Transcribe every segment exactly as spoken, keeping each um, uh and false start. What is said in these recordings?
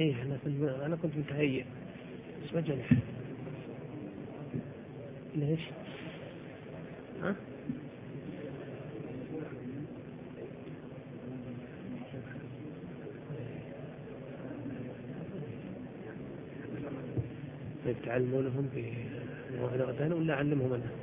إيه أنا كنت أنا كنت متهيئ بس ما جاني. ليش؟ ها؟ طيب تعلمونهم في موعد غدان ولا علمهم أنا؟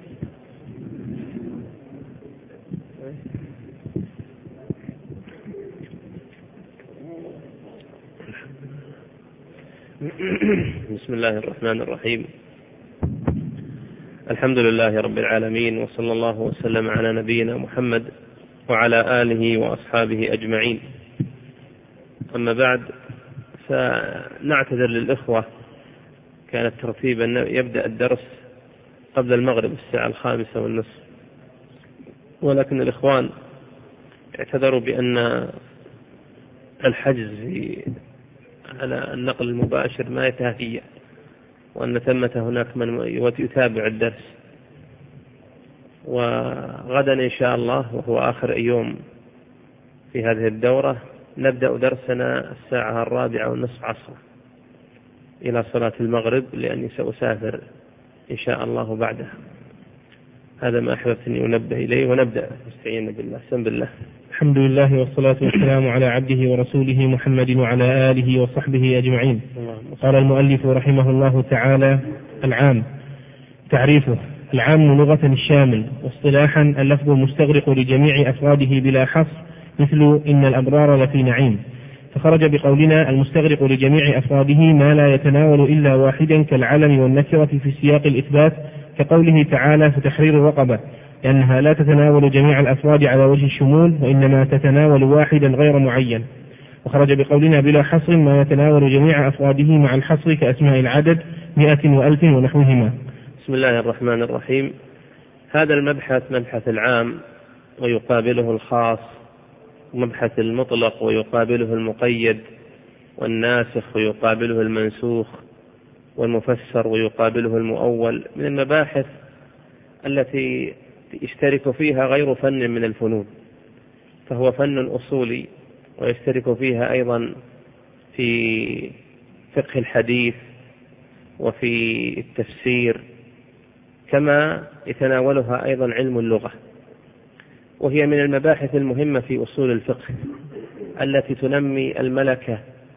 بسم الله الرحمن الرحيم. الحمد لله رب العالمين، وصلى الله وسلم على نبينا محمد وعلى آله وأصحابه أجمعين. أما بعد، فنعتذر للإخوة، كان الترتيب أن يبدأ الدرس قبل المغرب الساعة الخامسة والنصف، ولكن الإخوان اعتذروا بأن الحجز على النقل المباشر ما يتهيأ، وأن ثمة هناك من يتابع الدرس. وغدا إن شاء الله وهو آخر يوم في هذه الدورة نبدأ درسنا الساعة الرابعة والنصف عصرا إلى صلاة المغرب، لأني سأسافر إن شاء الله بعدها. هذا ما أحببت أن أنبه إليه، ونبدأ نستعين بالله. سم بالله. الحمد لله والصلاة والسلام على عبده ورسوله محمد وعلى آله وصحبه أجمعين. قال المؤلف رحمه الله تعالى: العام. تعريفه: العام لغة الشامل، واصطلاحا اللفظ المستغرق لجميع أفراده بلا حصر، مثل إن الأبرار لفي نعيم. فخرج بقولنا المستغرق لجميع أفراده ما لا يتناول إلا واحدا كالعلم والنكرة في سياق الإثبات، كقوله تعالى: فتحرير رقبة، لأنها لا تتناول جميع الأفراد على وجه الشمول، وإنما تتناول واحدا غير معين. وخرج بقولنا بلا حصر ما يتناول جميع أفراده مع الحصر كأسماء العدد مئة وألف ونحوهما. بسم الله الرحمن الرحيم. هذا المبحث مبحث العام ويقابله الخاص، ومبحث المطلق ويقابله المقيد، والناسخ ويقابله المنسوخ، والمفسر ويقابله المؤول، من المباحث التي يشترك فيها غير فن من الفنون، فهو فن أصولي، ويشترك فيها أيضا في فقه الحديث وفي التفسير، كما يتناولها أيضا علم اللغة، وهي من المباحث المهمة في أصول الفقه التي تنمي الملكة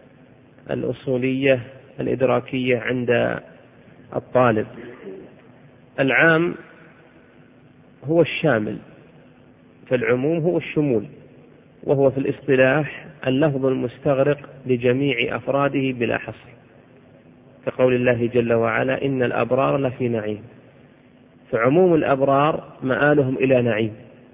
الأصولية الإدراكية عند الطالب. العام هو الشامل، فالعموم هو الشمول، وهو في الاصطلاح اللفظ المستغرق لجميع أفراده بلا حصر، كقول الله جل وعلا: إن الأبرار لفي نعيم. فعموم الأبرار مآلهم إلى نعيم،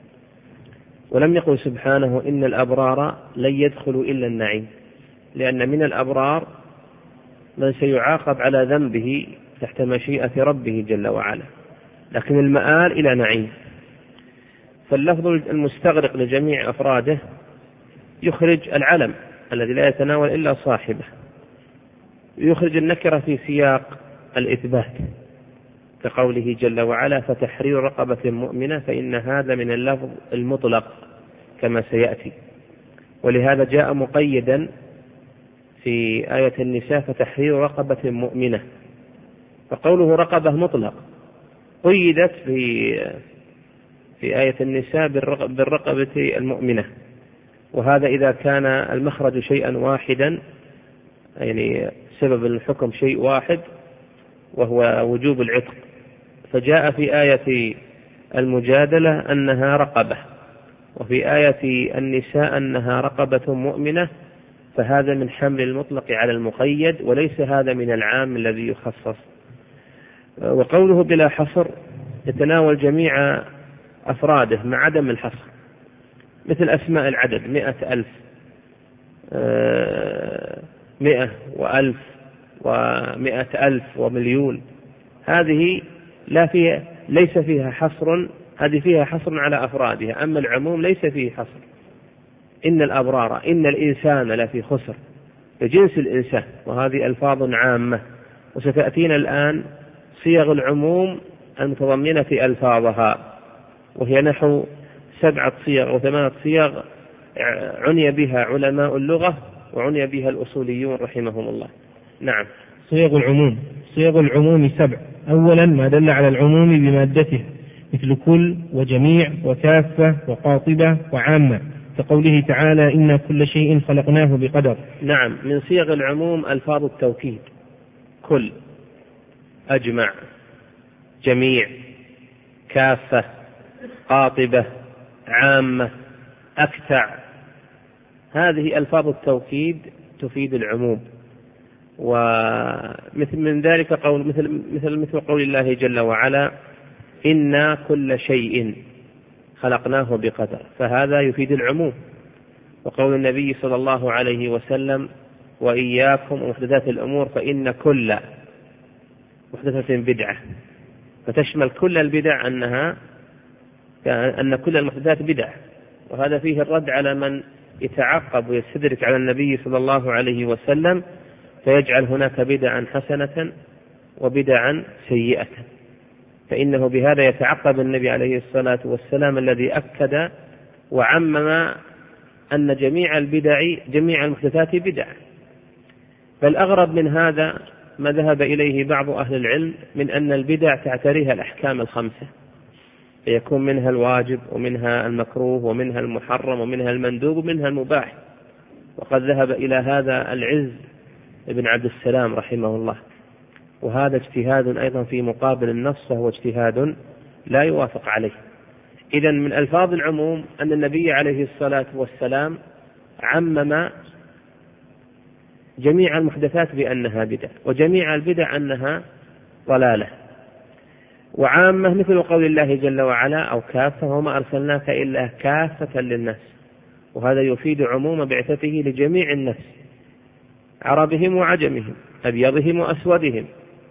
ولم يقل سبحانه إن الأبرار لن يدخلوا إلا النعيم، لأن من الأبرار من سيعاقب على ذنبه تحت مشيئة ربه جل وعلا، لكن المآل إلى نعيم. فاللفظ المستغرق لجميع أفراده يخرج العلم الذي لا يتناول إلا صاحبه، يخرج النكرة في سياق الإثبات، كقوله جل وعلا: فتحرير رقبة مؤمنة، فإن هذا من اللفظ المطلق كما سيأتي، ولهذا جاء مقيدا في آية النساء: فتحرير رقبة مؤمنة. فقوله رقبة مطلق قيدت في في آية النساء بالرقبة المؤمنة، وهذا إذا كان المخرج شيئا واحدا، يعني سبب الحكم شيء واحد وهو وجوب العتق، فجاء في آية المجادلة أنها رقبة، وفي آية النساء أنها رقبة مؤمنة، فهذا من حمل المطلق على المقيد، وليس هذا من العام الذي يخصص. وقوله بلا حصر يتناول جميع أفراده مع عدم الحصر، مثل أسماء العدد مئة ألف، مئة وألف ومئة ألف ومليون، هذه لا فيها ليس فيها حصر، هذه فيها حصر على أفرادها، أما العموم ليس فيه حصر. إن الأبرار، إن الإنسان لفي خسر، لجنس الإنسان، وهذه ألفاظ عامة، وستأتينا الآن صيغ العموم المتضمنة في ألفاظها، وهي نحو سبعة صيغ أو ثمانية صيغ عني بها علماء اللغة وعني بها الأصوليون رحمهم الله. نعم. صيغ العموم. صيغ العموم سبع. أولا ما دل على العموم بمادته مثل كل وجميع وكافة وقاطبة وعامة، كقوله تعالى إن كل شيء خلقناه بقدر. نعم. من صيغ العموم ألفاظ التوكيد: كل، أجمع، جميع، كافة، قاطبة، عامة، أكتع. هذه ألفاظ التوكيد تفيد العموم. ومثل من ذلك قول مثل مثل مثل قول الله جل وعلا إن كل شيء خلقناه بقدر، فهذا يفيد العموم. وقول النبي صلى الله عليه وسلم وإياكم ومحدثات الأمور فإن كل محدثة بدعة، فتشمل كل البدع أنها أن كل المحدثات بدع. وهذا فيه الرد على من يتعقب ويستدرك على النبي صلى الله عليه وسلم فيجعل هناك بدعا حسنة وبدعا سيئة، فإنه بهذا يتعقب النبي عليه الصلاة والسلام الذي أكد وعمم أن جميع البدع جميع المحدثات بدع. بل أغرب من هذا ما ذهب إليه بعض أهل العلم من أن البدع تعتريها الأحكام الخمسة، فيكون منها الواجب ومنها المكروه ومنها المحرم ومنها المندوب ومنها المباح. وقد ذهب إلى هذا العز ابن عبد السلام رحمه الله، وهذا اجتهاد أيضا في مقابل النص، وهو اجتهاد لا يوافق عليه. إذن من ألفاظ العموم أن النبي عليه الصلاة والسلام عمم جميع المحدثات بأنها بدع، وجميع البدع أنها ضلالة. وعامة مثل قول الله جل وعلا أو كافة وما أرسلناك إلا كافة للناس، وهذا يفيد عموم بعثته لجميع الناس، عربهم وعجمهم، أبيضهم وأسودهم،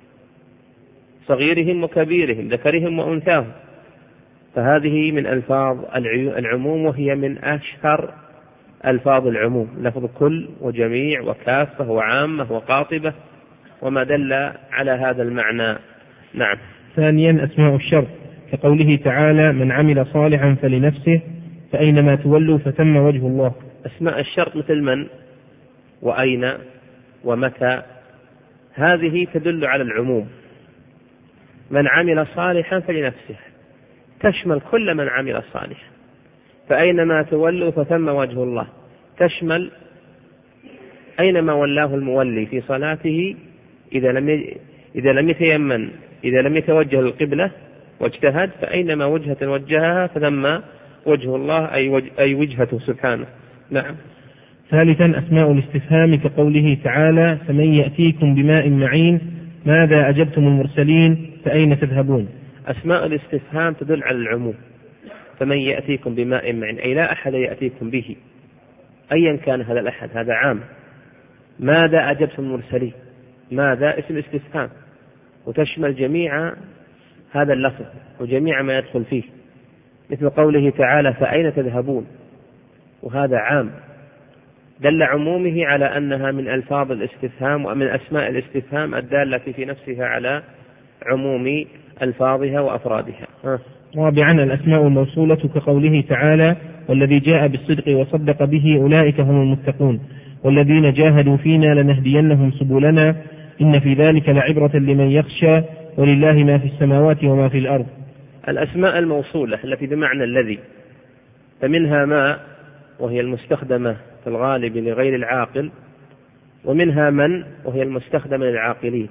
صغيرهم وكبيرهم، ذكرهم وأنثاهم. فهذه من ألفاظ العموم، وهي من أشهر ألفاظ العموم، لفظ كل وجميع وكافة وعامة وقاطبة وما دل على هذا المعنى. نعم. ثانيا أسماء الشرط، كقوله تعالى من عمل صالحا فلنفسه فأينما تولوا فثم وجه الله. أسماء الشرط مثل من وأين ومتى، هذه تدل على العموم. من عمل صالحا فلنفسه تشمل كل من عمل صالحا، فأينما تولوا فثم وجه الله تشمل أينما ولاه المولي في صلاته، إذا لم إذا لم يتيمن إذا لم يتوجه للقبلة واجتهد فأينما وجهة وجهها فثم وجه الله، أي, وجه أي وجهته سبحانه. نعم. ثالثا أسماء الاستفهام، كقوله تعالى فمن يأتيكم بماء معين ماذا أجبتم المرسلين فأين تذهبون. أسماء الاستفهام تدل على العموم، فمن يأتيكم بماء معين أي لا أحد يأتيكم به أيا كان هذا الأحد، هذا عام. ماذا أجبتم المرسلين، ماذا اسم استفهام وتشمل جميع هذا اللفظ وجميع ما يدخل فيه، مثل قوله تعالى فأين تذهبون، وهذا عام دل عمومه على أنها من ألفاظ الاستفهام ومن أسماء الاستفهام الدالة في نفسها على عموم ألفاظها وأفرادها. رابعا الأسماء الموصولة، كقوله تعالى والذي جاء بالصدق وصدق به أولئك هم المتقون والذين جاهدوا فينا لنهدينهم سبلنا إن في ذلك لعبرة لمن يخشى ولله ما في السماوات وما في الأرض. الأسماء الموصولة التي بمعنى الذي، فمنها ما وهي المستخدمة في الغالب لغير العاقل، ومنها من وهي المستخدمة للعاقلين.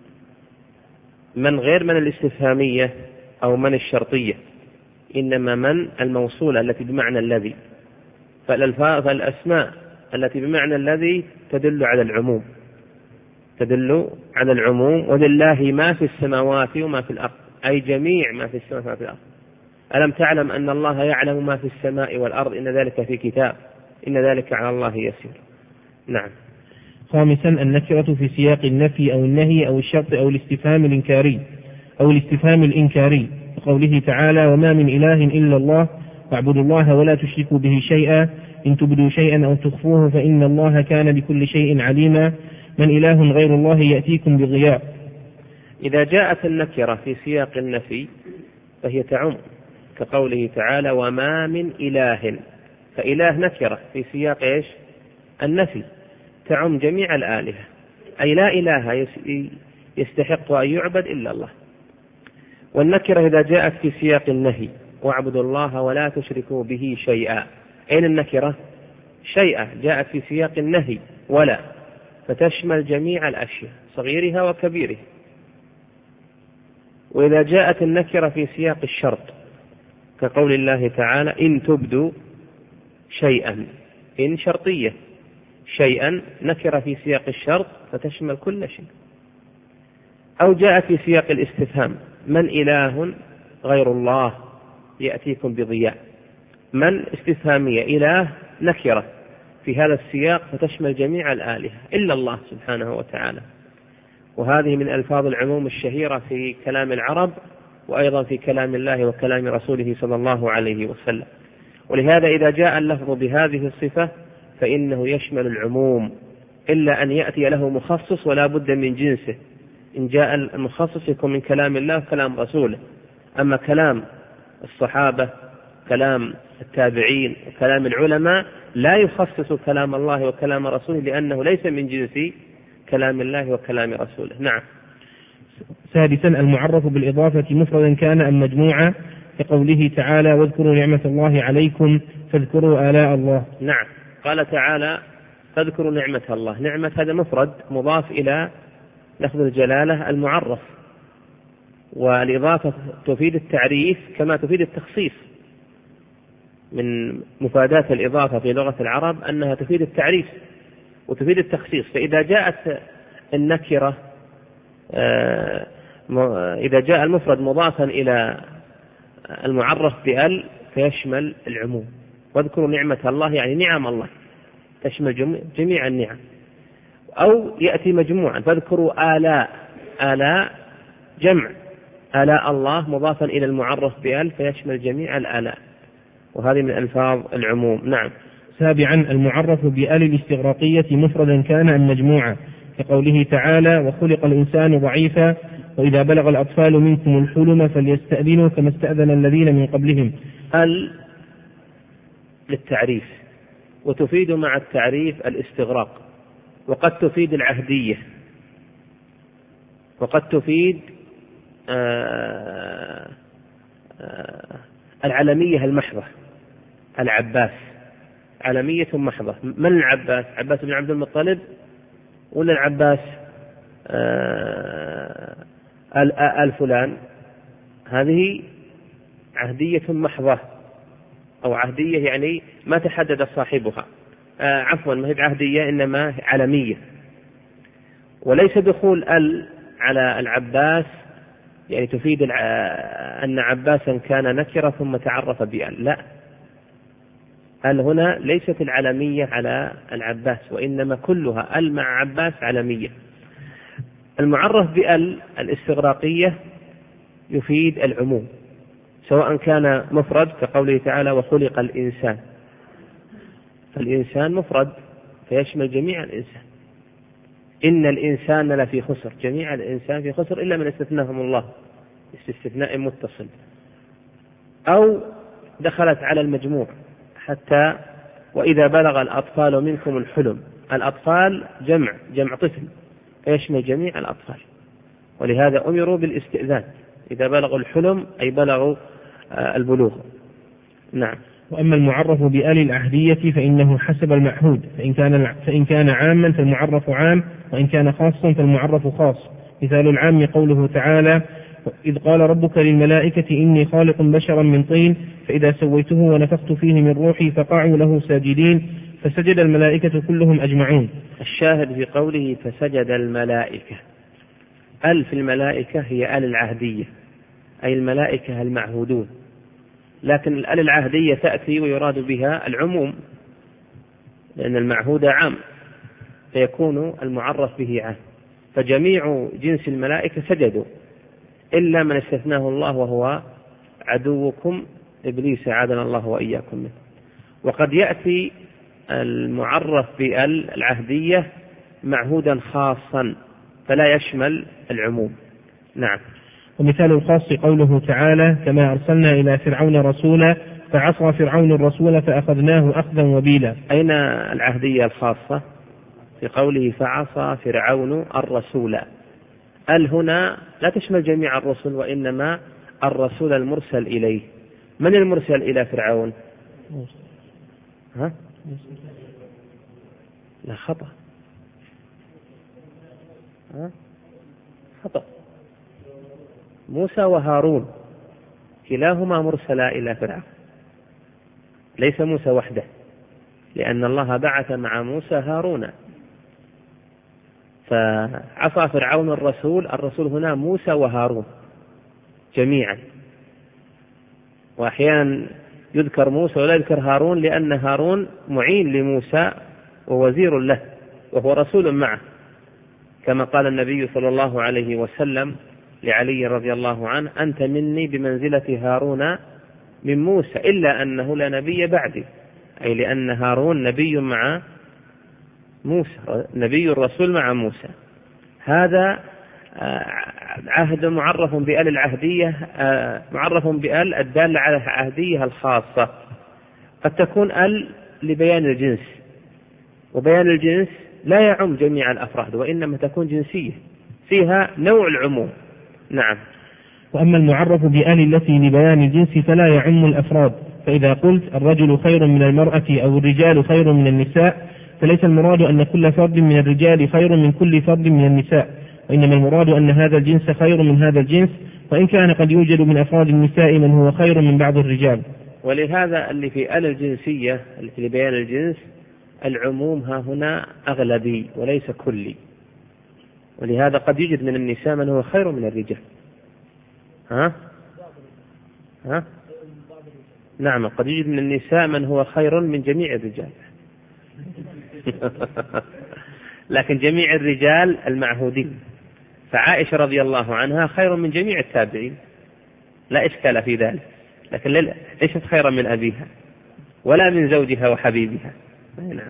من غير من الاستفهامية أو من الشرطية، إنما من الموصولة التي بمعنى الذي. فالأسماء التي بمعنى الذي تدل على العموم تدل على العموم ولله ما في السماوات وما في الأرض، أي جميع ما في السماوات وما في الأرض. ألم تعلم أن الله يعلم ما في السماء والأرض إن ذلك في كتاب إن ذلك على الله يسير. نعم. خامسا النكرة في سياق النفي أو النهي أو الشرط أو الاستفهام الإنكاري أو الاستفهام الإنكاري، وقوله تعالى وما من إله إلا الله واعبدوا الله ولا تشركوا به شيئا إن تبدوا شيئا أو تخفوه فإن الله كان بكل شيء عليما من إله غير الله يأتيكم بضياء. إذا جاءت النكرة في سياق النفي فهي تعم، كقوله تعالى وما من إله، فإله نكرة في سياق إيش؟ النفي، تعم جميع الآلهة، أي لا إله يستحق أن يعبد إلا الله. والنكرة إذا جاءت في سياق النهي واعبدوا الله ولا تشركوا به شيئا، أين النكرة؟ شيئا جاءت في سياق النهي ولا، فتشمل جميع الأشياء صغيرها وكبيرها. وإذا جاءت النكرة في سياق الشرط كقول الله تعالى إن تبدوا شيئا، إن شرطية، شيئا نكرة في سياق الشرط فتشمل كل شيء. أو جاء في سياق الاستفهام من إله غير الله يأتيكم بضياء، من استفهامية، إله نكرة في هذا السياق فتشمل جميع الآلهة إلا الله سبحانه وتعالى. وهذه من ألفاظ العموم الشهيرة في كلام العرب وأيضا في كلام الله وكلام رسوله صلى الله عليه وسلم. ولهذا إذا جاء اللفظ بهذه الصفة فإنه يشمل العموم إلا أن يأتي له مخصص ولا بد من جنسه. إن جاء المخصص يكون من كلام الله وكلام رسوله، أما كلام الصحابة كلام التابعين وكلام العلماء لا يخصص كلام الله وكلام رسوله لأنه ليس من جنس كلام الله وكلام رسوله. نعم. سادسا المعرف بالإضافة مفردا كان أم مجموعة كقوله تعالى واذكروا نعمة الله عليكم فاذكروا آلاء الله. نعم، قال تعالى فاذكروا نعمة الله، نعمة هذا مفرد مضاف إلى لفظ الجلالة المعرف، والإضافة تفيد التعريف كما تفيد التخصيص. من مفادات الإضافة في لغة العرب أنها تفيد التعريف وتفيد التخصيص. فإذا جاءت النكرة إذا جاء المفرد مضافا إلى المعرف بأل فيشمل العموم. واذكروا نعمة الله يعني نعم الله، تشمل جميع النعم. أو يأتي مجموعا فاذكروا آلاء، آلاء جمع، آلاء الله مضافا إلى المعرف بأل فيشمل جميع الآلاء، وهذه من ألفاظ العموم. نعم. سابعا المعرف بأل الاستغراقية مفردا كان أم مجموعة كقوله تعالى وخلق الإنسان ضعيفا وإذا بلغ الأطفال منكم الحلم فليستأذنوا كما استأذن الذين من قبلهم. ال للتعريف وتفيد مع التعريف الاستغراق، وقد تفيد العهدية، وقد تفيد آآ آآ العلمية المحضة. العباس علمية محضة. من العباس؟ عباس بن عبد المطلب ولا العباس آل فلان؟ هذه عهدية محضة أو عهدية يعني ما تحدد صاحبها، عفوا ما هي عهدية إنما علمية. وليس دخول ال على العباس يعني تفيد أن عباسا كان نكرة ثم تعرف بأل، لا، ال هنا ليست العلمية على العباس وإنما كلها ال مع عباس علمية. المعرف بأل الاستغراقية يفيد العموم سواء كان مفرد كقوله تعالى وخلق الإنسان، فالإنسان مفرد فيشمل جميع الإنسان. إن الإنسان لفي خسر، جميع الإنسان في خسر إلا من استثناهم الله استثناء متصل. أو دخلت على المجموع حتى وإذا بلغ الأطفال منكم الحلم، الأطفال جمع جمع طفل فيشمل جميع الأطفال، ولهذا أمروا بالاستئذان إذا بلغوا الحلم أي بلغوا البلوغ. نعم. وأما المعرف بآل العهدية فإنه حسب المعهود، فإن كان فإن كان عاما فالمعرف عام، وإن كان خاصا فالمعرف خاص. مثال العام قوله تعالى إذ قال ربك للملائكة إني خالق بشرا من طين فإذا سويته ونفخت فيه من روحي فقعوا له ساجدين فسجد الملائكة كلهم أجمعون. الشاهد في قوله فسجد الملائكة، أل في الملائكة هي آل العهدية أي الملائكة المعهودون، لكن الآل العهدية تأتي ويراد بها العموم لأن المعهود عام فيكون المعرف به عام، فجميع جنس الملائكة سجدوا إلا من استثناه الله وهو عدوكم إبليس عادنا الله وإياكم منه. وقد يأتي المعرف بال العهدية معهودا خاصا فلا يشمل العموم. نعم. ومثال الخاص قوله تعالى كما أرسلنا إلى فرعون رسولا فعصى فرعون الرسول فأخذناه أخذا وبيلا. أين العهدية الخاصة؟ في قوله فعصى فرعون الرسول. ال هنا لا تشمل جميع الرسل، وإنما الرسول المرسل إليه. من المرسل إلى فرعون؟ ها؟ لا، خطأ. ها؟ خطأ. موسى وهارون كلاهما مرسلا إلى فرعون، ليس موسى وحده، لأن الله بعث مع موسى هارون. فعصى فرعون الرسول، الرسول هنا موسى وهارون جميعا، وأحيانا يذكر موسى ولا يذكر هارون، لأن هارون معين لموسى ووزير له وهو رسول معه، كما قال النبي صلى الله عليه وسلم لعلي رضي الله عنه: أنت مني بمنزلة هارون من موسى، إلا أنه لا نبي بعدي، أي لأن هارون نبي مع موسى، نبي الرسول مع موسى. هذا عهد معرف بآل العهدية، معرف بآل الدالة على العهدية الخاصة. قد تكون آل لبيان الجنس، وبيان الجنس لا يعم جميع الأفراد، وإنما تكون جنسية فيها نوع العموم. نعم. وأما المعرف بآل التي لبيان الجنس فلا يعم الأفراد، فإذا قلت الرجل خير من المرأة أو الرجال خير من النساء، فليس المراد أن كل فرد من الرجال خير من كل فرد من النساء، وإنما المراد أن هذا الجنس خير من هذا الجنس، وإن كان قد يوجد من أفراد النساء من هو خير من بعض الرجال. ولهذا اللي في آل الجنسية التي لبيان الجنس العموم ها هنا أغلبي وليس كلي، ولهذا قد يوجد من النساء من هو خير من الرجال. ها؟ ها؟ نعم، قد يوجد من النساء من هو خير من جميع الرجال. لكن جميع الرجال المعهودين، فعائشة رضي الله عنها خير من جميع التابعين، لا إشكال في ذلك، لكن ليست خيرا من أبيها ولا من زوجها وحبيبها. نعم.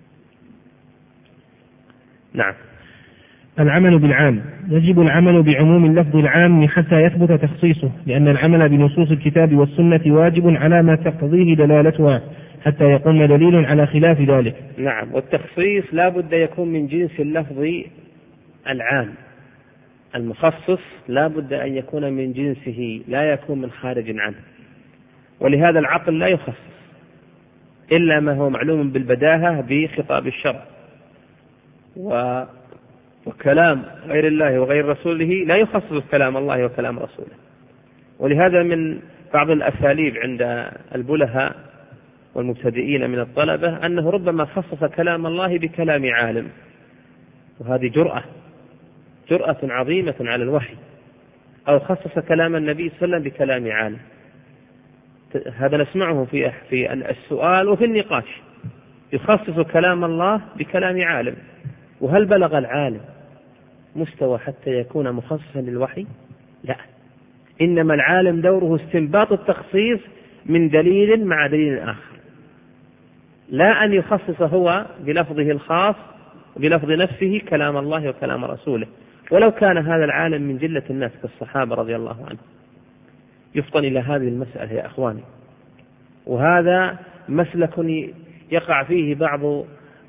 نعم. العمل بالعام. يجب العمل بعموم اللفظ العام حتى يثبت تخصيصه، لأن العمل بنصوص الكتاب والسنة واجب على ما تقتضيه دلالتها حتى يقوم دليل على خلاف ذلك. نعم. والتخصيص لا بد يكون من جنس اللفظ العام، المخصص لا بد أن يكون من جنسه، لا يكون من خارج عنه. ولهذا العقل لا يخصص إلا ما هو معلوم بالبداهة بخطاب الشرع، و وكلام غير الله وغير رسوله لا يخصص كلام الله وكلام رسوله. ولهذا من بعض الأساليب عند البلهاء والمبتدئين من الطلبة أنه ربما خصص كلام الله بكلام عالم، وهذه جرأة جرأة عظيمة على الوحي، أو خصص كلام النبي صلى الله عليه وسلم بكلام عالم. هذا نسمعه في في السؤال وفي النقاش، يخصص كلام الله بكلام عالم. وهل بلغ العالم مستوى حتى يكون مخصصا للوحي؟ لا، إنما العالم دوره استنباط التخصيص من دليل مع دليل آخر، لا أن يخصص هو بلفظه الخاص بلفظ نفسه كلام الله وكلام رسوله. ولو كان هذا العالم من جلة الناس كالصحابة رضي الله عنهم. يفطن إلى هذه المسألة يا أخواني، وهذا مسلك يقع فيه بعض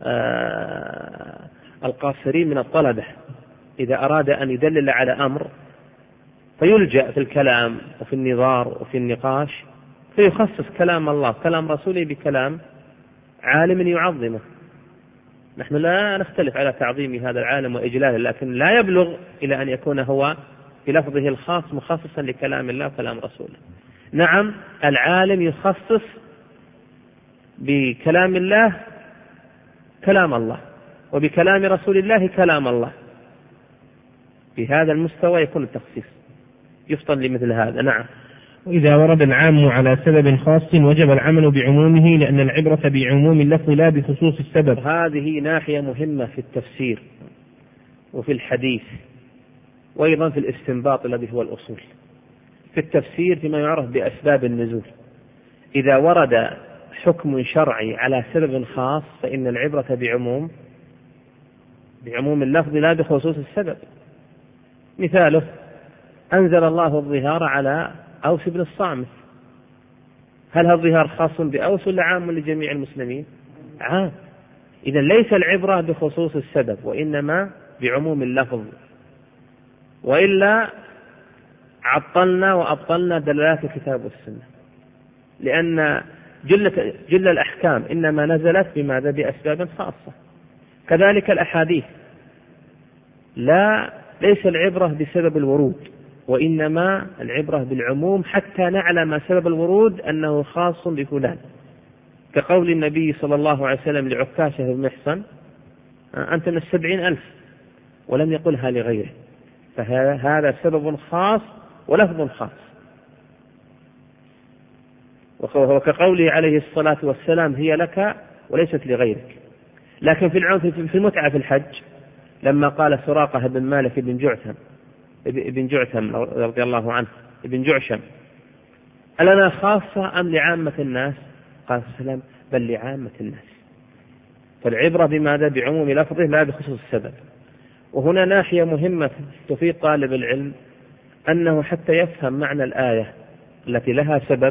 القاصرين من الطلبة، إذا أراد أن يدلل على أمر فيلجأ في الكلام وفي النظار وفي النقاش فيخصص كلام الله كلام رسوله بكلام عالم يعظمه. نحن لا نختلف على تعظيم هذا العالم وإجلاله، لكن لا يبلغ إلى أن يكون هو بلفظه الخاص مخصصا لكلام الله وكلام رسوله. نعم، العالم يخصص بكلام الله كلام الله، وبكلام رسول الله كلام الله، بهذا المستوى يكون التخصيص، يفطن لمثل هذا. نعم. وإذا ورد العام على سبب خاص وجب العمل بعمومه، لأن العبرة بعموم اللفظ لا بخصوص السبب. هذه ناحية مهمة في التفسير وفي الحديث، وأيضا في الاستنباط الذي هو الأصول. في التفسير فيما يعرف بأسباب النزول، إذا ورد حكم شرعي على سبب خاص فإن العبرة بعموم بعموم اللفظ لا بخصوص السبب. مثاله: أنزل الله الظهار على أوس بن الصامت. هل هذا الظهار خاص بأوس ولا عام لجميع المسلمين؟ عام، إذن ليس العبرة بخصوص السبب وإنما بعموم اللفظ، وإلا عطلنا وأبطلنا دلالات الكتاب والسنة، لأن جل, جل الأحكام إنما نزلت بماذا؟ بأسباب خاصة. كذلك الأحاديث لا ليس العبرة بسبب الورود، وإنما العبرة بالعموم حتى نعلم سبب الورود أنه خاص بفلان، كقول النبي صلى الله عليه وسلم لعكاشة بن محصن أنت من السبعين ألف، ولم يقلها لغيره، فهذا سبب خاص ولفظ خاص. وكقوله عليه الصلاة والسلام هي لك وليست لغيرك. لكن في المتعة في الحج لما قال سراقة بن مالك بن جعثم ابن جعثم رضي الله عنه ابن جعشم ألنا خاصة أم لعامة الناس؟ قال السلام بل لعامة الناس. فالعبرة بماذا؟ بعموم لفظه لا بخصوص السبب. وهنا ناحية مهمة تفيد طالب العلم أنه حتى يفهم معنى الآية التي لها سبب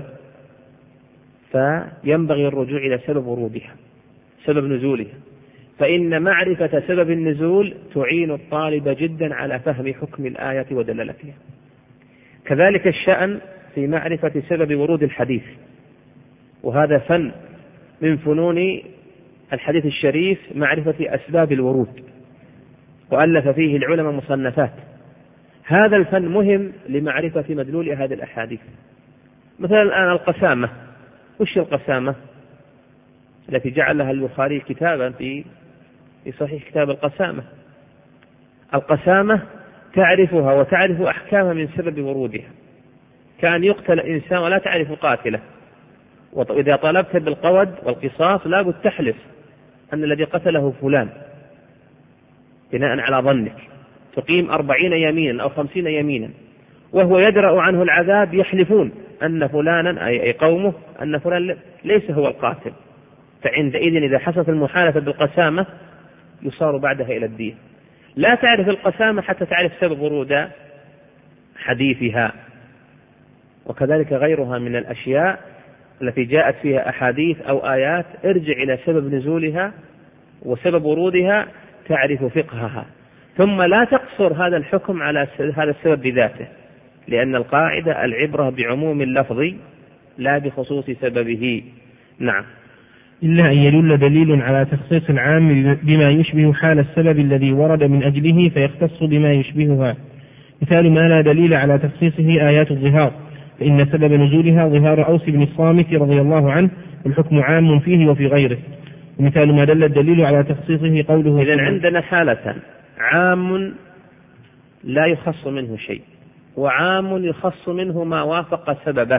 فينبغي الرجوع إلى سبب ورودها، سبب نزولها، فإن معرفة سبب النزول تعين الطالب جدا على فهم حكم الآية ودلالتها. كذلك الشأن في معرفة سبب ورود الحديث، وهذا فن من فنون الحديث الشريف، معرفة أسباب الورود، وألف فيه العلماء مصنفات. هذا الفن مهم لمعرفة مدلول هذه الأحاديث. مثلا الآن القسامة، وش القسامة التي جعلها البخاري كتابا في في صحيح كتاب القسامة؟ القسامة تعرفها وتعرف أحكامها من سبب ورودها، كان يقتل إنسان ولا تعرف قاتله، وإذا طلبت بالقود والقصاص لا بد تحلف أن الذي قتله فلان بناء على ظنك، تقيم أربعين يمينا أو خمسين يمينا، وهو يدرأ عنه العذاب يحلفون أن فلانا أي قومه أن فلان ليس هو القاتل. فعندئذ إذا حصلت المحالفة بالقسامة يصار بعدها إلى الدين. لا تعرف القسامة حتى تعرف سبب ورود حديثها. وكذلك غيرها من الأشياء التي جاءت فيها أحاديث أو آيات، ارجع إلى سبب نزولها وسبب ورودها تعرف فقهها، ثم لا تقصر هذا الحكم على هذا السبب بذاته، لأن القاعدة العبرة بعموم اللفظ لا بخصوص سببه. نعم. إلا أن يدل دليل على تخصيص العام بما يشبه حال السبب الذي ورد من أجله فيختص بما يشبهها. مثال ما لا دليل على تخصيصه آيات الظهار، فإن سبب نزولها ظهار أوس بن الصامت رضي الله عنه، والحكم عام فيه وفي غيره. ومثال ما دل الدليل على تخصيصه قوله إذن عندنا حالة: عام لا يخص منه شيء، وعام يخص منه ما وافق سببه.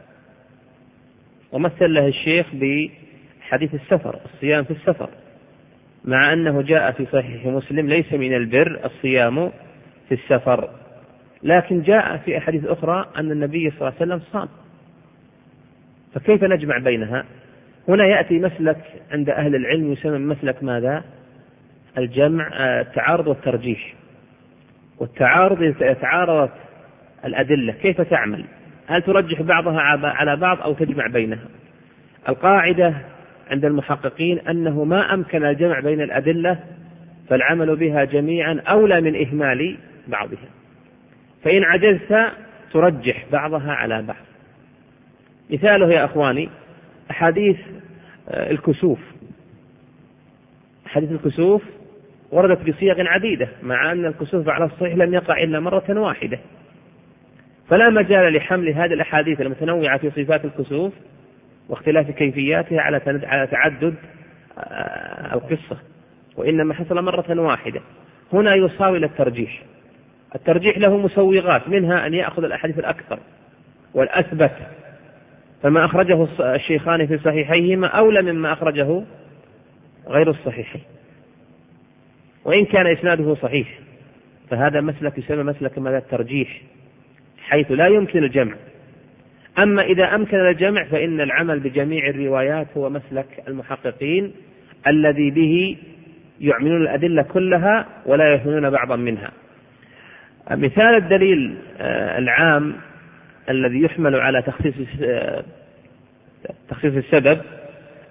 ومثل له الشيخ بحديث السفر، الصيام في السفر، مع أنه جاء في صحيح مسلم ليس من البر الصيام في السفر، لكن جاء في أحاديث أخرى أن النبي صلى الله عليه وسلم صام. فكيف نجمع بينها؟ هنا يأتي مسلك عند أهل العلم يسمى مسلك ماذا؟ الجمع، التعارض والترجيح. والتعارض يتعارض الأدلة، كيف تعمل؟ هل ترجح بعضها على بعض أو تجمع بينها؟ القاعدة عند المحققين أنه ما أمكن الجمع بين الأدلة فالعمل بها جميعا أولى من إهمال بعضها، فإن عجزت ترجح بعضها على بعض. مثاله يا أخواني أحاديث الكسوف. أحاديث الكسوف وردت بصيغ عديدة، مع أن الكسوف على الصحيح لم يقع إلا مرة واحدة، فلا مجال لحمل هذه الأحاديث المتنوعة في صفات الكسوف واختلاف كيفياتها على تعدد القصة، وإنما حصل مرة واحدة. هنا يصاوي الترجيح. الترجيح له مسوغات، منها أن يأخذ الأحاديث الأكثر والأثبت، فما أخرجه الشيخان في صحيحيهما أولى مما أخرجه غير الصحيحين، وإن كان إسناده صحيح. فهذا مسلك يسمى مسلك ماذا؟ الترجيح، حيث لا يمكن الجمع. أما إذا أمكن الجمع فإن العمل بجميع الروايات هو مسلك المحققين الذي به يعملون الأدلة كلها ولا يهملون بعضا منها. مثال الدليل العام الذي يحمل على تخصيص تخصيص السبب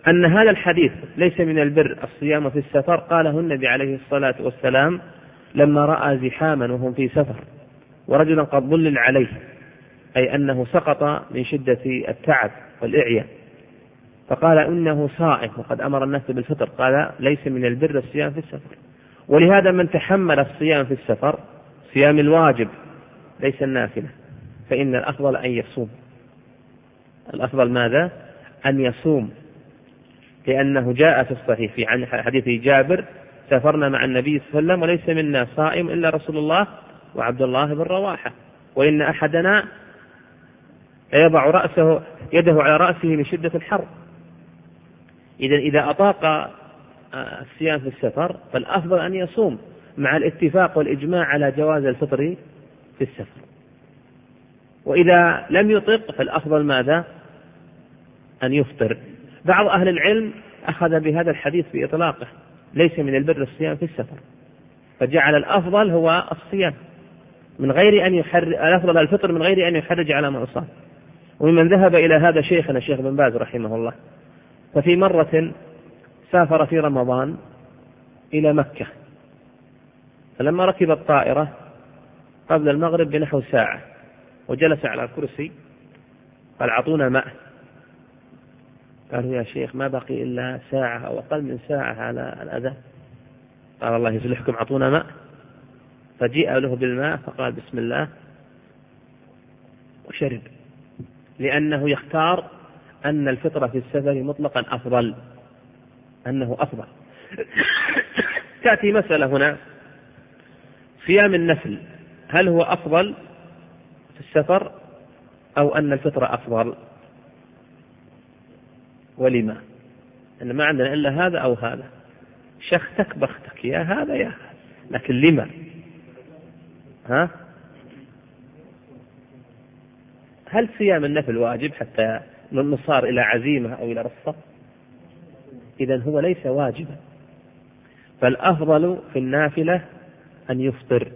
أن هذا الحديث ليس من البر الصيام في السفر قاله النبي عليه الصلاة والسلام لما رأى زحاما وهم في سفر ورجلا قد ظلل عليه، أي أنه سقط من شدة التعب والإعياء، فقال إنه صائم وقد أمر الناس بالفطر، قال ليس من البر الصيام في السفر. ولهذا من تحمل الصيام في السفر صيام الواجب ليس النافلة فإن الأفضل أن يصوم. الأفضل ماذا؟ أن يصوم، لأنه جاء في الصحيح في عن حديث جابر سافرنا مع النبي صلى الله عليه وسلم وليس منا صائم إلا رسول الله وعبد الله بن رواحة، وإن أحدنا يضع رأسه يده على رأسه من شدة الحر. إذا إذا أطاق الصيام في السفر فالأفضل أن يصوم مع الاتفاق والإجماع على جواز الفطر في السفر. وإذا لم يطق فالأفضل ماذا؟ أن يفطر. بعض أهل العلم أخذ بهذا الحديث بإطلاقه ليس من البر الصيام في السفر، فجعل الأفضل هو الصيام من غير أن يحرج، الأفضل الفطر من غير أن يحرج على من أصاب. ومن ذهب إلى هذا شيخنا الشيخ بن باز رحمه الله، ففي مرة سافر في رمضان إلى مكة، فلما ركب الطائرة قبل المغرب بنحو ساعة وجلس على الكرسي قال أعطونا ماء. قالوا يا شيخ ما بقي إلا ساعة أو أقل من ساعة على الأذان. قال الله يصلحكم أعطونا ماء. فجيء له بالماء فقال بسم الله وشرب، لأنه يختار أن الفطرة في السفر مطلقا أفضل، أنه أفضل. تأتي مسألة هنا، صيام النفل هل هو أفضل في السفر أو أن الفطرة أفضل؟ ولما؟ أن ما عندنا إلا هذا أو هذا، شختك بختك يا هذا يا هذا، لكن لما؟ ها؟ هل صيام النفل واجب حتى نصار إلى عزيمة أو إلى رصة؟ إذن هو ليس واجبا، فالأفضل في النافلة أن يفطر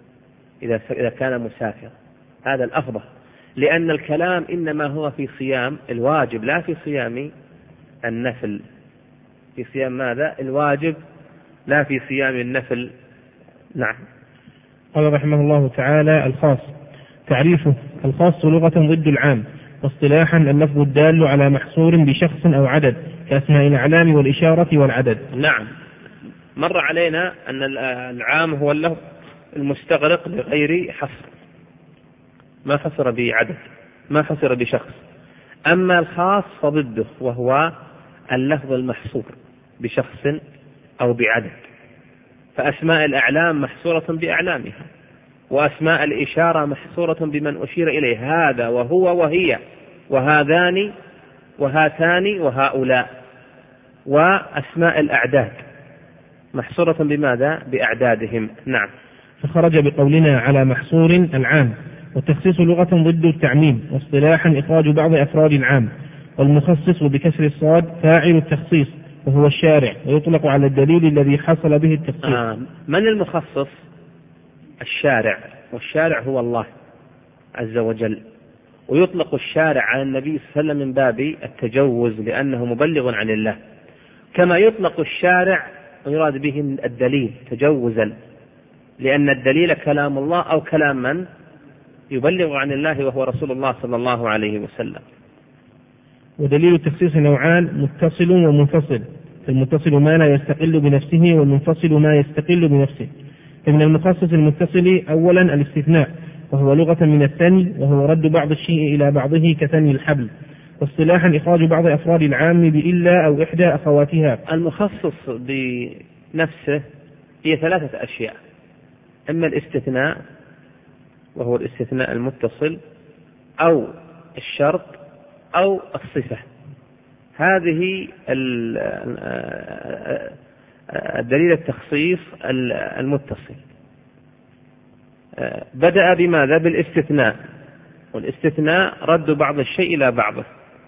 إذا كان مسافر، هذا الأفضل، لأن الكلام إنما هو في صيام الواجب لا في صيام النفل. في صيام ماذا؟ الواجب لا في صيام النفل. نعم. قال رحمه الله تعالى: الخاص. تعريفه: الخاص لغة ضد العام، واصطلاحا اللفظ الدال على محصور بشخص أو عدد كأسماء الأعلام والإشارة والعدد. نعم، مر علينا أن العام هو اللفظ المستغرق لغير حصر، ما حصر بعدد، ما حصر بشخص. أما الخاص فضده، وهو اللفظ المحصور بشخص أو بعدد، فأسماء الأعلام محصورة بأعلامها، وأسماء الإشارة محصورة بمن أشير إليه، هذا وهو وهي وهذان وهاتان وهؤلاء. وأسماء الأعداد محصورة بماذا؟ بأعدادهم. نعم. فخرج بقولنا على محصور العام، والتخصيص لغة ضد التعميم، واصطلاحا إخراج بعض أفراد العام، والمخصص بكسر الصاد فاعل التخصيص وهو الشارع، ويطلق على الدليل الذي حصل به التخصيص. آه. من المخصص؟ الشارع، والشارع هو الله عز وجل، ويطلق الشارع على النبي صلى الله عليه وسلم من باب التجوز لأنه مبلغ عن الله، كما يطلق الشارع ويراد به الدليل تجوزا، لأن الدليل كلام الله أو كلام من يبلغ عن الله وهو رسول الله صلى الله عليه وسلم. ودليل التخصيص نوعان: متصل ومنفصل. المتصل ما لا يستقل بنفسه، والمنفصل ما يستقل بنفسه. فمن المخصص المتصل أولا الاستثناء، وهو لغة من الثني، وهو رد بعض الشيء إلى بعضه كثني الحبل. واصطلاحا إخراج بعض أفراد العام بإلا أو إحدى أخواتها. المخصص بنفسه هي ثلاثة أشياء: إما الاستثناء وهو الاستثناء المتصل، أو الشرط، أو الصفة. هذه الدليل التخصيص المتصل. بدأ بماذا؟ بالاستثناء، والاستثناء رد بعض الشيء إلى بعضه،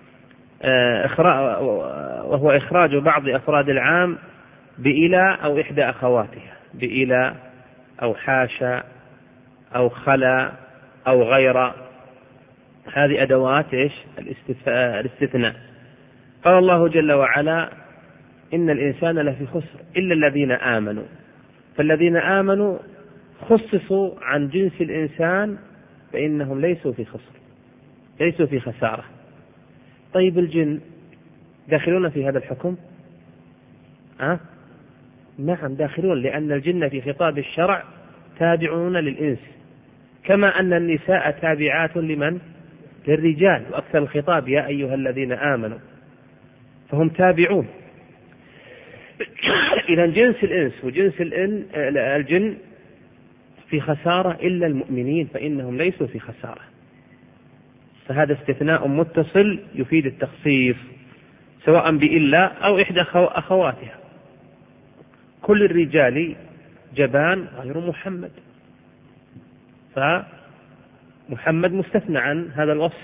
وهو إخراج بعض أفراد العام بإلى أو إحدى أخواتها، بإلى أو حاشا أو خلا أو غير. هذه أدوات إيش؟ الاستثناء. قال الله جل وعلا إن الإنسان لفي خسر إلا الذين آمنوا، فالذين آمنوا خصصوا عن جنس الإنسان فإنهم ليسوا في خسر، ليسوا في خسارة. طيب الجن داخلون في هذا الحكم؟ أه؟ نعم داخلون، لأن الجن في خطاب الشرع تابعون للإنس، كما أن النساء تابعات لمن؟ للرجال، وأكثر الخطاب يا أيها الذين آمنوا، فهم تابعون. إذا جنس الإنس وجنس الجن في خسارة إلا المؤمنين فإنهم ليسوا في خسارة. فهذا استثناء متصل يفيد التخصيص سواء بإلا أو إحدى أخواتها. كل الرجال جبان غير محمد، فمحمد مستثنى عن هذا الوصف.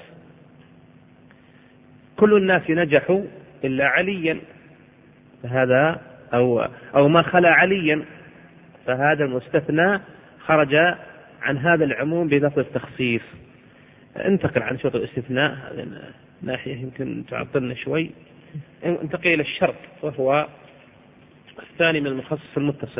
كل الناس نجحوا إلا عليا، فهذا أو, أو ما خلا عليا، فهذا المستثنى خرج عن هذا العموم بلفظ التخصيص. انتقل عن شرط الاستثناء، هذه ناحية يمكن تعطلنا شوي. انتقل إلى الشرط وهو الثاني من المخصص المتصل.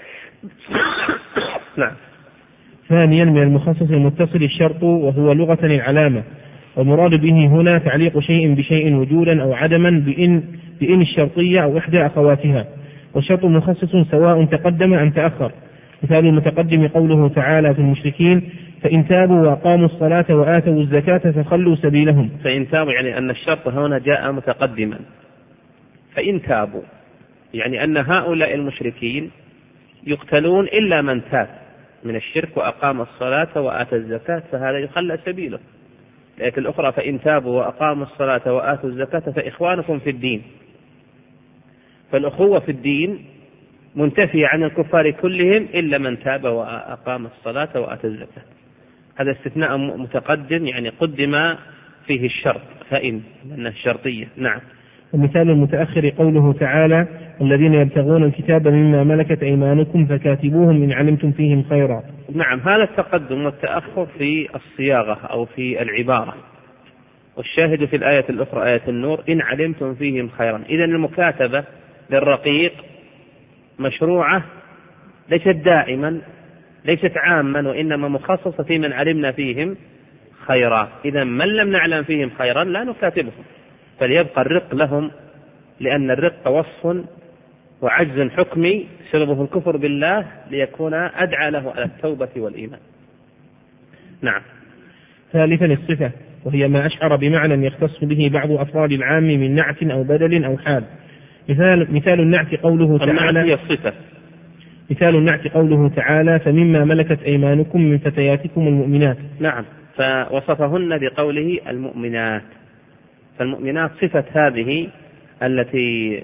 نعم. ثانيا من المخصص المتصل الشرط، وهو لغة العلامة، والمراد به هنا تعليق شيء بشيء وجودا أو عدما بإن, بإن الشرطية أو إحدى أخواتها. والشرط مخصص سواء تقدم أم تأخر. مثال المتقدم قوله تعالى في المشركين فإن تابوا وأقاموا الصلاة وآتوا الزكاة فخلوا سبيلهم. فإن تابوا يعني أن الشرط هنا جاء متقدما. فإن تابوا يعني أن هؤلاء المشركين يقتلون إلا من تاب من الشرك وأقام الصلاة وآتى الزكاة فهذا يخلى سبيله. الآية الأخرى فإن تابوا وأقاموا الصلاة وآتوا الزكاة فإخوانكم في الدين. فالأخوة في الدين منتفية عن الكفار كلهم إلا من تاب وأقام الصلاة وآتى الزكاة. هذا استثناء متقدم يعني قدم فيه الشرط، فإن لأنه الشرطية. نعم. ومثال المتأخر قوله تعالى الذين يبتغون الكتاب مما ملكت أيمانكم فكاتبوهم إن علمتم فيهم خيرا. نعم، هذا التقدم والتأخر في الصياغة أو في العبارة. والشاهد في الآية الأخرى آية النور إن علمتم فيهم خيرا. إذن المكاتبة للرقيق مشروعة، ليست دائما، ليست عاما، وإنما مخصصة في من علمنا فيهم خيرا. إذا من لم نعلم فيهم خيرا لا نكاتبهم، فليبقى الرق لهم، لأن الرق وصف وعجز حكمي سببه الكفر بالله ليكون أدعى له على التوبة والإيمان. نعم. ثالثا الصفة، وهي ما أشعر بمعنى يختص به بعض أفراد العام من نعت أو بدل أو حال. مثال, مثال النعت قوله تعالى هي الصفة. مثال النعت قوله تعالى فمما ملكت أيمانكم من فتياتكم المؤمنات. نعم، فوصفهن بقوله المؤمنات. فالمؤمنات صفة هذه التي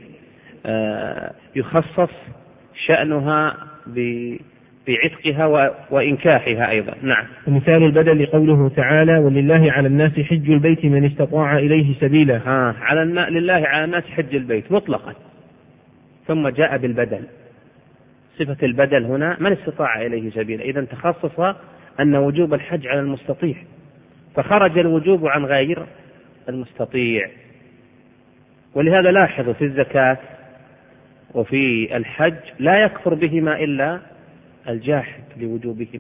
يخصص شأنها بعتقها وإنكاحها أيضا. نعم. ومثال البدل قوله تعالى ولله على الناس حج البيت من استطاع إليه سبيلا. ها على النا... لله على الناس حج البيت مطلقا، ثم جاء بالبدل. صفة البدل هنا من استطاع إليه سبيلا. إذن تخصص أن وجوب الحج على المستطيع، فخرج الوجوب عن غير المستطيع. ولهذا لاحظوا في الزكاة وفي الحج لا يكفر بهما إلا الجاحد لوجوبهم.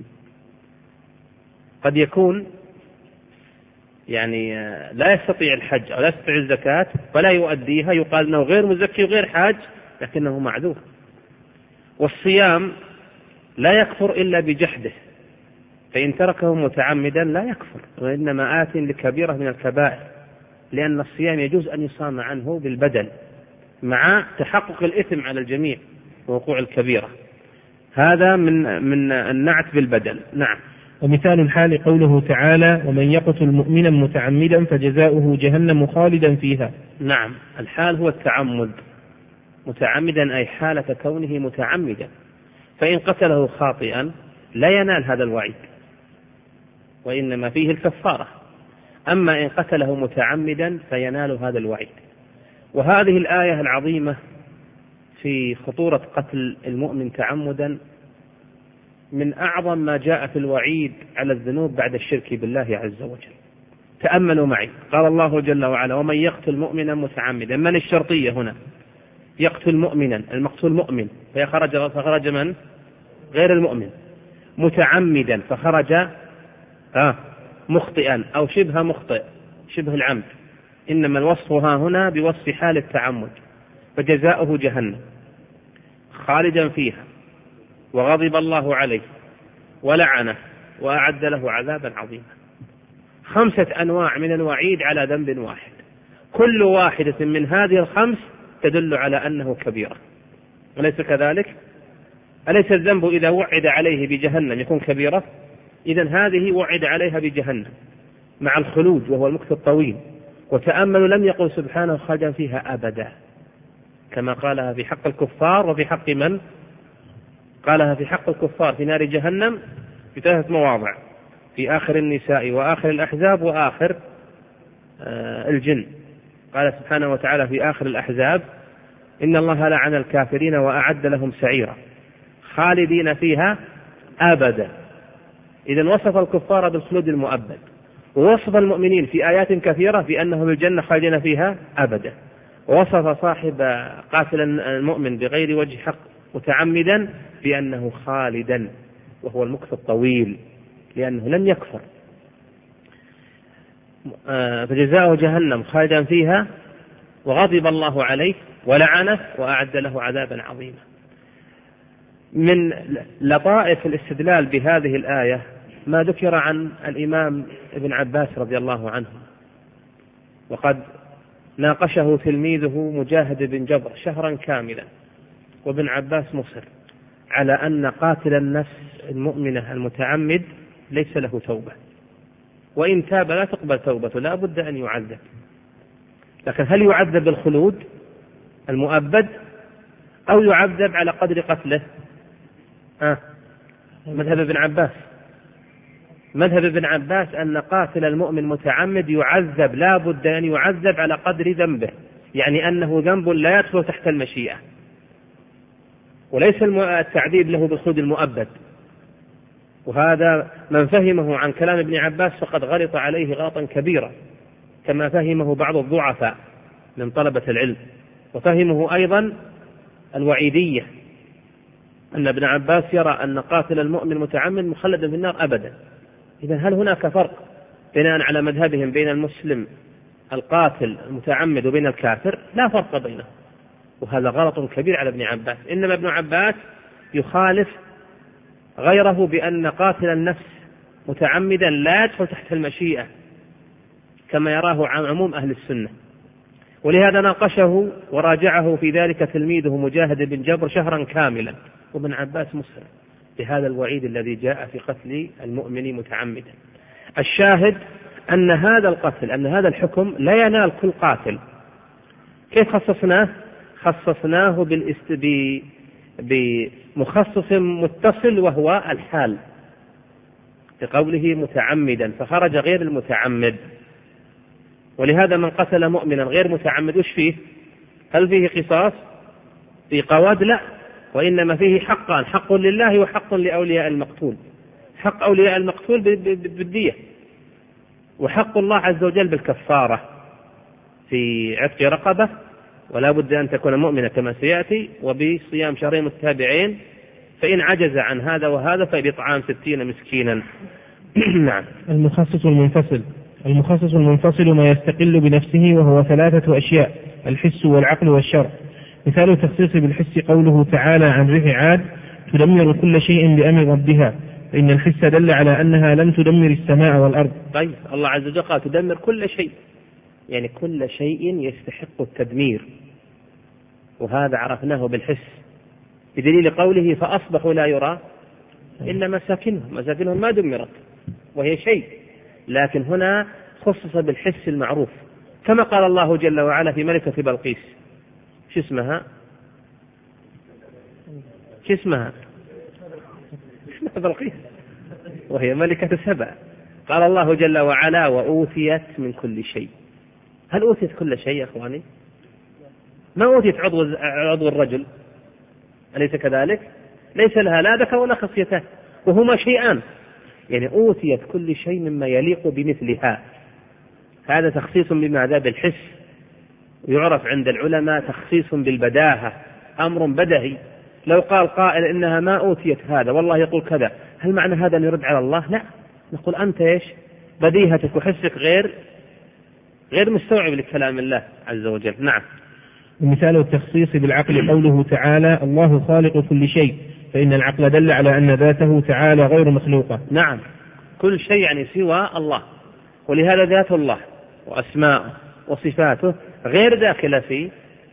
قد يكون يعني لا يستطيع الحج أو لا يستطيع الزكاة فلا يؤديها، يقال أنه غير مزكي وغير حاج لكنه معذور. والصيام لا يكفر إلا بجحده، فإن تركه متعمدا لا يكفر، وإنما آت لكبيرة من الكبائر، لأن الصيام يجوز أن يصام عنه بالبدل مع تحقق الإثم على الجميع ووقوع الكبيرة. هذا من من النعت بالبدل. نعم. ومثال الحال قوله تعالى ومن يقتل مؤمنا متعمدا فجزاؤه جهنم خالدا فيها. نعم، الحال هو التعمد، متعمدا أي حالة كونه متعمدا، فإن قتله خاطئا لا ينال هذا الوعيد وإنما فيه الكفارة، أما إن قتله متعمدا فينال هذا الوعيد. وهذه الآية العظيمة في خطورة قتل المؤمن تعمدا من أعظم ما جاء في الوعيد على الذنوب بعد الشرك بالله عز وجل. تأملوا معي. قال الله جل وعلا: ومن يقتل مؤمنا متعمدا. من الشرطية هنا؟ يقتل مؤمنا، المقتول مؤمن فخرج فخرج من؟ غير المؤمن. متعمدا فخرج آه مخطئا أو شبه مخطئ، شبه العمد. إنما الوصف ها هنا بوصف حال التعمد. فجزاؤه جهنم خالدا فيها وغضب الله عليه ولعنه وأعد له عذابا عظيما. خمسة أنواع من الوعيد على ذنب واحد، كل واحدة من هذه الخمس تدل على أنه كبيرة، أليس كذلك؟ أليس الذنب إذا وعد عليه بجهنم يكون كبيرة؟ إذن هذه وعد عليها بجهنم مع الخلود وهو المكث الطويل. وتأملوا لم يقل سبحانه خالدا فيها أبدا كما قالها في حق الكفار. وفي حق من؟ قالها في حق الكفار في نار جهنم في ثلاثة مواضع: في آخر النساء وآخر الأحزاب وآخر آه الجن. قال سبحانه وتعالى في آخر الأحزاب: إن الله لعن الكافرين وأعد لهم سعيرا خالدين فيها أبدا. إذن وصف الكفار بالخلود المؤبد، ووصف المؤمنين في آيات كثيرة بأنهم الجنة خالدين فيها أبدا. ووصف صاحب قاتل المؤمن بغير وجه حق متعمدا بأنه خالدا وهو المكث الطويل لأنه لم يكفر. فجزاؤه جهنم خالدا فيها وغضب الله عليه ولعنه وأعد له عذابا عظيما. من لطائف الاستدلال بهذه الآية ما ذكر عن الإمام ابن عباس رضي الله عنه، وقد ناقشه تلميذه مجاهد بن جبر شهرا كاملا، وابن عباس مصر على أن قاتل النفس المؤمنة المتعمد ليس له توبة، وإن تاب لا تقبل توبته، لا بد أن يعذب. لكن هل يعذب بالخلود المؤبد أو يعذب على قدر قتله؟ آه. مذهب ابن عباس مذهب ابن عباس أن قاتل المؤمن متعمد يعذب، لا بد أن يعذب على قدر ذنبه، يعني أنه ذنب لا يدخل تحت المشيئة، وليس التعذيب له بالخلود المؤبد. وهذا من فهمه عن كلام ابن عباس فقد غلط عليه غلطا كبيرا، كما فهمه بعض الضعفاء من طلبة العلم. وفهمه أيضا الوعيدية، أن ابن عباس يرى أن قاتل المؤمن متعمد مخلدا في النار أبدا. إذن هل هناك فرق بناء على مذهبهم بين المسلم القاتل المتعمد وبين الكافر؟ لا فرق بينهم، وهذا غلط كبير على ابن عباس. إنما ابن عباس يخالف غيره بأن قاتل النفس متعمدا لا يدخل تحت المشيئة كما يراه عموم أهل السنة، ولهذا ناقشه وراجعه في ذلك تلميذه مجاهد بن جبر شهرا كاملا، وابن عباس مصر بهذا الوعيد الذي جاء في قتل المؤمن متعمدا. الشاهد أن هذا القتل أن هذا الحكم لا ينال كل قاتل. كيف خصصناه؟ خصصناه بالاست... بمخصص متصل وهو الحال، بقوله متعمدا فخرج غير المتعمد. ولهذا من قتل مؤمنا غير متعمد وش فيه؟ هل فيه قصاص؟ في قواد؟ لا، وإنما فيه حقان: حق لله وحق لأولياء المقتول. حق أولياء المقتول بالدية، وحق الله عز وجل بالكفارة في عتق رقبة، ولا بد أن تكون مؤمنة كما سيأتي، وبصيام شهرين متتابعين، فإن عجز عن هذا وهذا فبإطعام ستين مسكينا. نعم. المخصص المنفصل. المخصص المنفصل ما يستقل بنفسه، وهو ثلاثة أشياء: الحس والعقل والشرع. مثال التخصيص بالحس قوله تعالى عن ريح عاد: تدمر كل شيء بأمر ربها، فإن الحس دل على أنها لم تدمر السماء والأرض. طيب، الله عز وجل قال تدمر كل شيء، يعني كل شيء يستحق التدمير، وهذا عرفناه بالحس بدليل قوله فأصبحوا لا يرى إلا مساكنهم. مساكنهم ما دمرت وهي شيء، لكن هنا خصص بالحس المعروف، كما قال الله جل وعلا في ملكة بلقيس: شو اسمها؟ شو اسمها؟ اسمها بلقيس وهي ملكة سبع. قال الله جل وعلا: وأوتيت من كل شيء. هل أوتيت كل شيء يا أخواني؟ ما أوتيت عضو, عضو الرجل، أليس كذلك؟ ليس لها لا ذكر ولا خصيتان، وهما شيئان، يعني أوتيت كل شيء مما يليق بمثلها. هذا تخصيص بماذا؟ بالحس، ويعرف عند العلماء تخصيص بالبداهة، أمر بدهي. لو قال قائل إنها ما أوتيت هذا والله يقول كذا، هل معنى هذا أن يرد على الله؟ لا، نقول أنت إيش؟ بديهتك وحسك غير غير مستوعب لكلام الله عز وجل. نعم. ومثال التخصيص بالعقل قوله تعالى الله خالق كل شيء، فإن العقل دل على أن ذاته تعالى غير مخلوقة. نعم، كل شيء يعني سوى الله، ولهذا ذات الله وأسماءه وصفاته غير داخلة في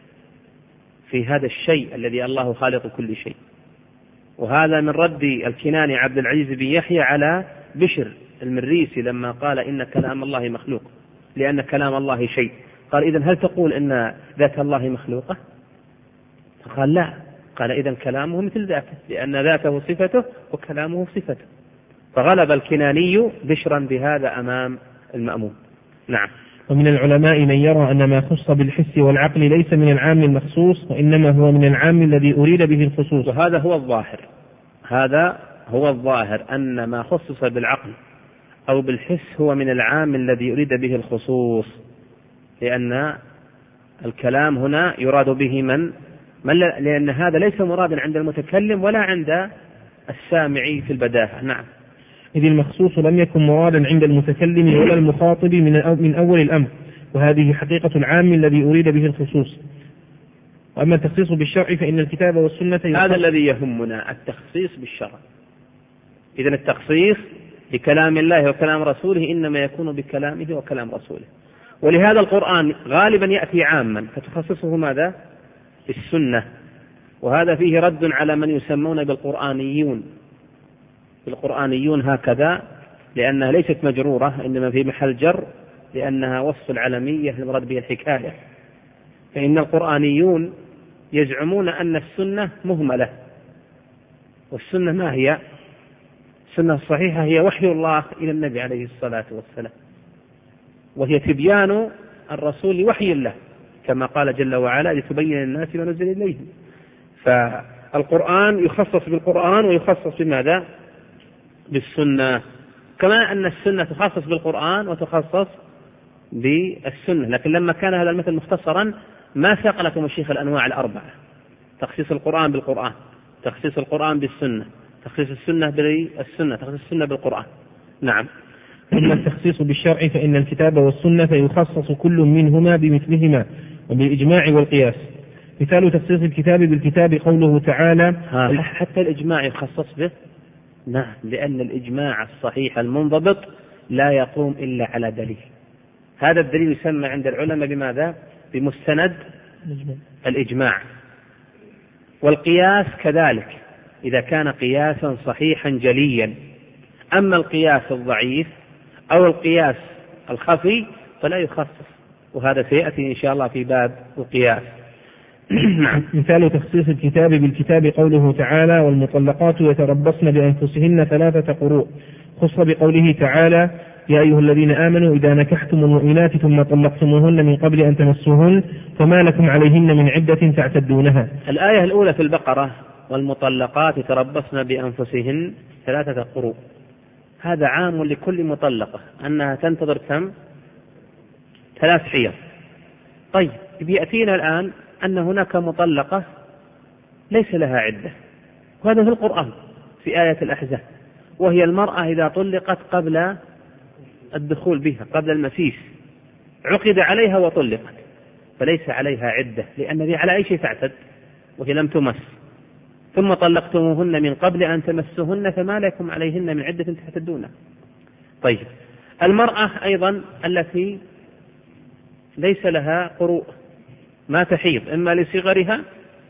في هذا الشيء الذي الله خالق كل شيء. وهذا من رد الكناني عبد العزيز بن يحيى على بشر المريسي لما قال إن كلام الله مخلوق لأن كلام الله شيء. قال إذن هل تقول إن ذات الله مخلوقة؟ فقال لا. قال إذن كلامه مثل ذاته، لأن ذاته صفته وكلامه صفته. فغلب الكناني بشرا بهذا أمام المأمون. نعم. ومن العلماء من يرى أن ما خص بالحس والعقل ليس من العام المخصوص، وإنما هو من العام الذي أريد به الخصوص. وهذا هو الظاهر، هذا هو الظاهر أن ما خصص بالعقل أو بالحس هو من العام الذي أريد به الخصوص، لأن الكلام هنا يراد به من, من لأن هذا ليس مرادا عند المتكلم ولا عند السامع في البداهة. نعم. إذ المخصوص لم يكن مرادا عند المتكلم ولا المخاطب من أول الأمر، وهذه حقيقة العام الذي أريد به الخصوص. وأما التخصيص بالشرع فإن الكتاب والسنة هذا الذي يهمنا، التخصيص بالشرع. إذن التخصيص بكلام الله وكلام رسوله إنما يكون بكلامه وكلام رسوله. ولهذا القرآن غالبا يأتي عاما فتخصصه ماذا؟ السنة. وهذا فيه رد على من يسمون بالقرآنيون. القرآنيون هكذا لأنها ليست مجرورة، إنما في محل جر، لأنها وصف العلمية المراد بها الحكاية. فإن القرآنيون يزعمون أن السنة مهملة، والسنة ما هي؟ السنة الصحيحة هي وحي الله إلى النبي عليه الصلاة والسلام، وهي تبيان الرسول لوحي الله كما قال جل وعلا لتبين الناس ما نزل إليهم. فالقرآن يخصص بالقرآن ويخصص بماذا؟ بالسنة، كما أن السنة تخصص بالقرآن وتخصص بالسنة. لكن لما كان هذا المثل مختصرا ما ساق لكم الشيخ الأنواع الأربعة: تخصيص القرآن بالقرآن، تخصيص القرآن بالسنة، تخصيص السنة بالسنة، تخصيص السنة بالقرآن. نعم. أما التخصيص بالشرع فإن الكتاب والسنة يخصص كل منهما بمثلهما وبالإجماع والقياس. مثال تخصيص الكتاب بالكتاب قوله تعالى حتى الإجماع يخصص به. نعم، لأن الإجماع الصحيح المنضبط لا يقوم إلا على دليل. هذا الدليل يسمى عند العلماء بماذا؟ بمستند الإجماع. والقياس كذلك إذا كان قياسا صحيحا جليا. أما القياس الضعيف أو القياس الخفي فلا يخصص، وهذا سيأتي إن شاء الله في باب القياس. مثال تخصيص الكتاب بالكتاب قوله تعالى والمطلقات يتربصن بأنفسهن ثلاثة قروء، خص بقوله تعالى يا أيها الذين آمنوا إذا نكحتم المؤمنات ثم طلقتموهن من قبل أن تمسوهن فما لكم عليهن من عدة تعتدونها. الآية الأولى في البقرة والمطلقات يتربصن بأنفسهن ثلاثة قروء، هذا عام لكل مطلقة أنها تنتظر كم؟ ثلاث حيض. طيب بيأتينا الآن أن هناك مطلقة ليس لها عدة، وهذا في القرآن في آية الأحزاب، وهي المرأة إذا طلقت قبل الدخول بها، قبل المسيس، عقد عليها وطلقت فليس عليها عدة، لأن ذي على أي شيء تعتد وهي لم تمس. ثم طلقتموهن من قبل أن تمسوهن فما لكم عليهن من عدة تعتدونها. طيب المرأة أيضا التي ليس لها قروء ما تحيض، إما لصغرها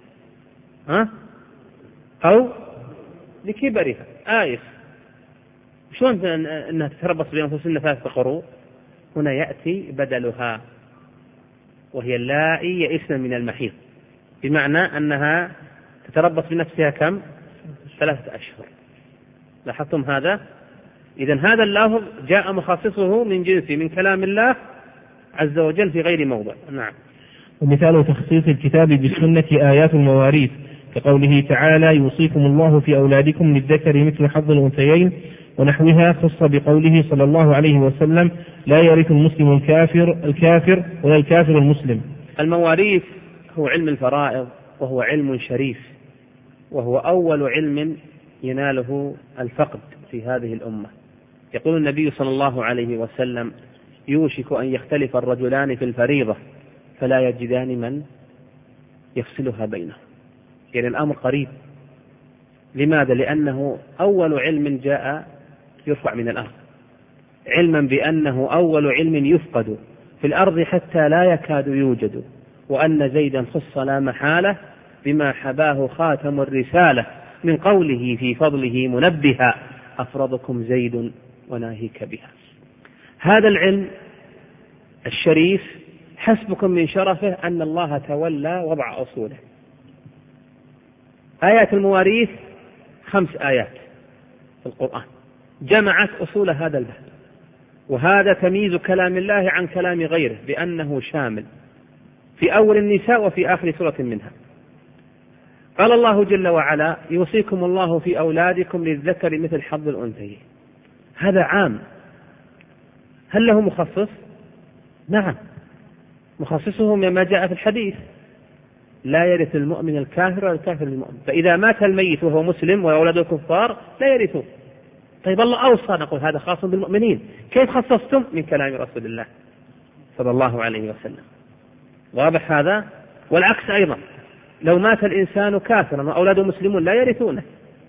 ها أو لكبرها، آيس، شلون أنها تتربص بأنفسهن ثلاثة قروء؟ هنا يأتي بدلها وهي اللائي يئسن من المحيض، بمعنى أنها تتربص بنفسها كم؟ ثلاثة أشهر. لاحظتم هذا؟ إذن هذا اللفظ جاء مخصصه من جنسه من كلام الله عز وجل في غير موضع. نعم. ومثال تخصيص الكتاب بالسنة آيات المواريث كقوله تعالى يوصيكم الله في أولادكم للذكر مثل حظ الأنثيين ونحوها خص بقوله صلى الله عليه وسلم لا يرث المسلم الكافر الكافر ولا الكافر المسلم. المواريث هو علم الفرائض، وهو علم شريف، وهو أول علم يناله الفقد في هذه الأمة. يقول النبي صلى الله عليه وسلم يوشك أن يختلف الرجلان في الفريضة فلا يجدان من يفصلها بينهم، يعني الأمر قريب. لماذا؟ لأنه أول علم جاء يرفع من الأرض، علما بأنه أول علم يفقد في الأرض حتى لا يكاد يوجد، وأن زيدا خص لا محالة بما حباه خاتم الرسالة من قوله في فضله منبها أفرضكم زيد وناهيك بها. هذا العلم الشريف حسبكم من شرفه أن الله تولى وضع أصوله. آيات المواريث خمس آيات في القرآن جمعت أصول هذا البحث، وهذا تمييز كلام الله عن كلام غيره بأنه شامل في أول النساء وفي آخر سورة منها. قال الله جل وعلا يوصيكم الله في أولادكم للذكر مثل حظ الأنثيين. هذا عام. هل له مخصص؟ نعم، مخصصه مما جاء في الحديث لا يرث المؤمن الكافر ولا الكافر المؤمن، فإذا مات الميت وهو مسلم وأولاده كفار لا يرثون. طيب الله أوصى، نقول هذا خاص بالمؤمنين، كيف خصصتم؟ من كلام رسول الله صلى الله عليه وسلم. واضح هذا؟ والعكس أيضا، لو مات الإنسان كافرا وأولاده مسلمون لا يرثونه،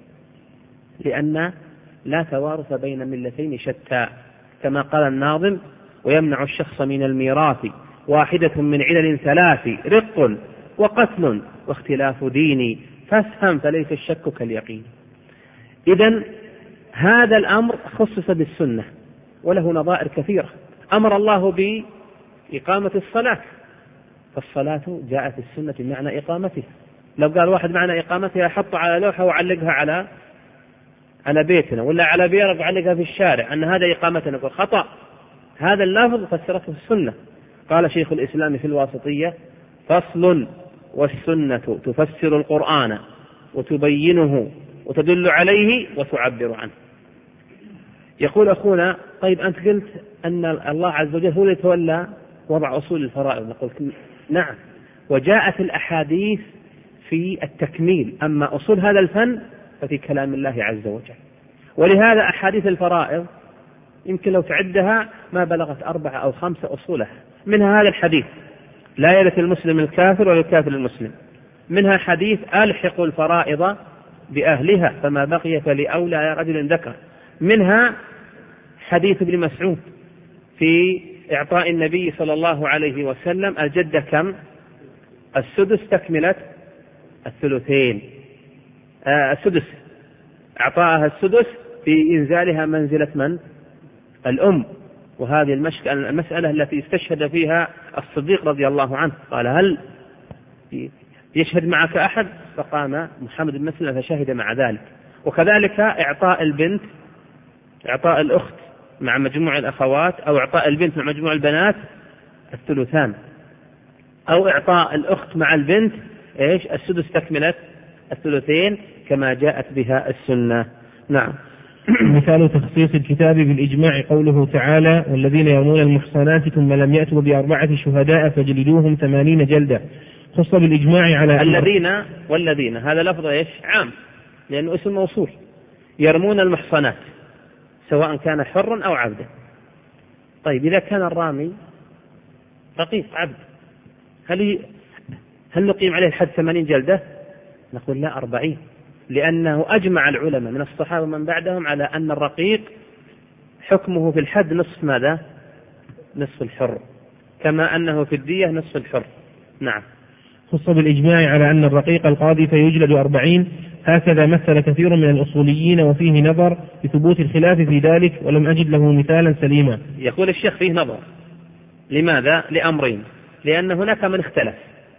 لأن لا توارث بين ملتين شتى، كما قال الناظم ويمنع الشخص من الميراث واحدة من علل ثلاث رق وقتل واختلاف ديني فافهم فليس الشك كاليقين. إذن هذا الأمر خصص بالسنة وله نظائر كثيرة. أمر الله بإقامة الصلاة، فالصلاة جاءت السنة بمعنى إقامتها. لو قال واحد معنى إقامتها حط على لوحة وعلقها على على بيتنا ولا على بيرق وعلقها في الشارع أن هذا إقامتنا، نقول خطأ. هذا اللفظ فسرته السنة. قال شيخ الإسلام في الواسطية فصل والسنة تفسر القرآن وتبينه وتدل عليه وتعبر عنه. يقول أخونا طيب أنت قلت أن الله عز وجل هو يتولى وضع أصول الفرائض، نقول نعم، وجاءت الأحاديث في التكميل، أما أصول هذا الفن ففي كلام الله عز وجل. ولهذا أحاديث الفرائض يمكن لو تعدها ما بلغت أربعة أو خمسة أصولها، منها هذا الحديث لا يرث المسلم الكافر ولا الكافر المسلم، منها حديث ألحق الفرائض بأهلها فما بقي فلأولى رجل ذكر، منها حديث ابن مسعود في إعطاء النبي صلى الله عليه وسلم الجدة كم؟ السدس تكملة الثلثين، آه السدس أعطاها السدس في إنزالها منزلة من؟ الأم. وهذه المسألة التي استشهد فيها الصديق رضي الله عنه، قال هل يشهد معك أحد؟ فقام محمد بن مسلمة فشهد مع ذلك. وكذلك إعطاء البنت، إعطاء الأخت مع مجموع الأخوات، أو إعطاء البنت مع مجموع البنات الثلثان، أو إعطاء الأخت مع البنت إيش؟ السدس تكملة الثلثين كما جاءت بها السنة. نعم. مثال تخصيص الكتاب بالإجماع قوله تعالى والذين يرمون المحصنات ثم لم يأتوا بأربعة شهداء فجلدوهم ثمانين جلدة، خص بالإجماع على الذين والذين، هذا لفظ إيش؟ عام، لأنه اسم موصول. يرمون المحصنات سواء كان حر أو عبدا. طيب إذا كان الرامي رقيق عبد هل هل نقيم عليه الحد ثمانين جلدة؟ نقول لا، أربعين، لأنه أجمع العلماء من الصحابة من بعدهم على أن الرقيق حكمه في الحد نصف ماذا؟ نصف الحر، كما أنه في الدية نصف الحر. نعم. خص بالإجماع على أن الرقيق القاضي فيجلد أربعين، هكذا مثل كثير من الأصوليين وفيه نظر بثبوت الخلاف في ذلك ولم أجد له مثالا سليما. يقول الشيخ فيه نظر. لماذا؟ لأمرين، لأن هناك من اختلف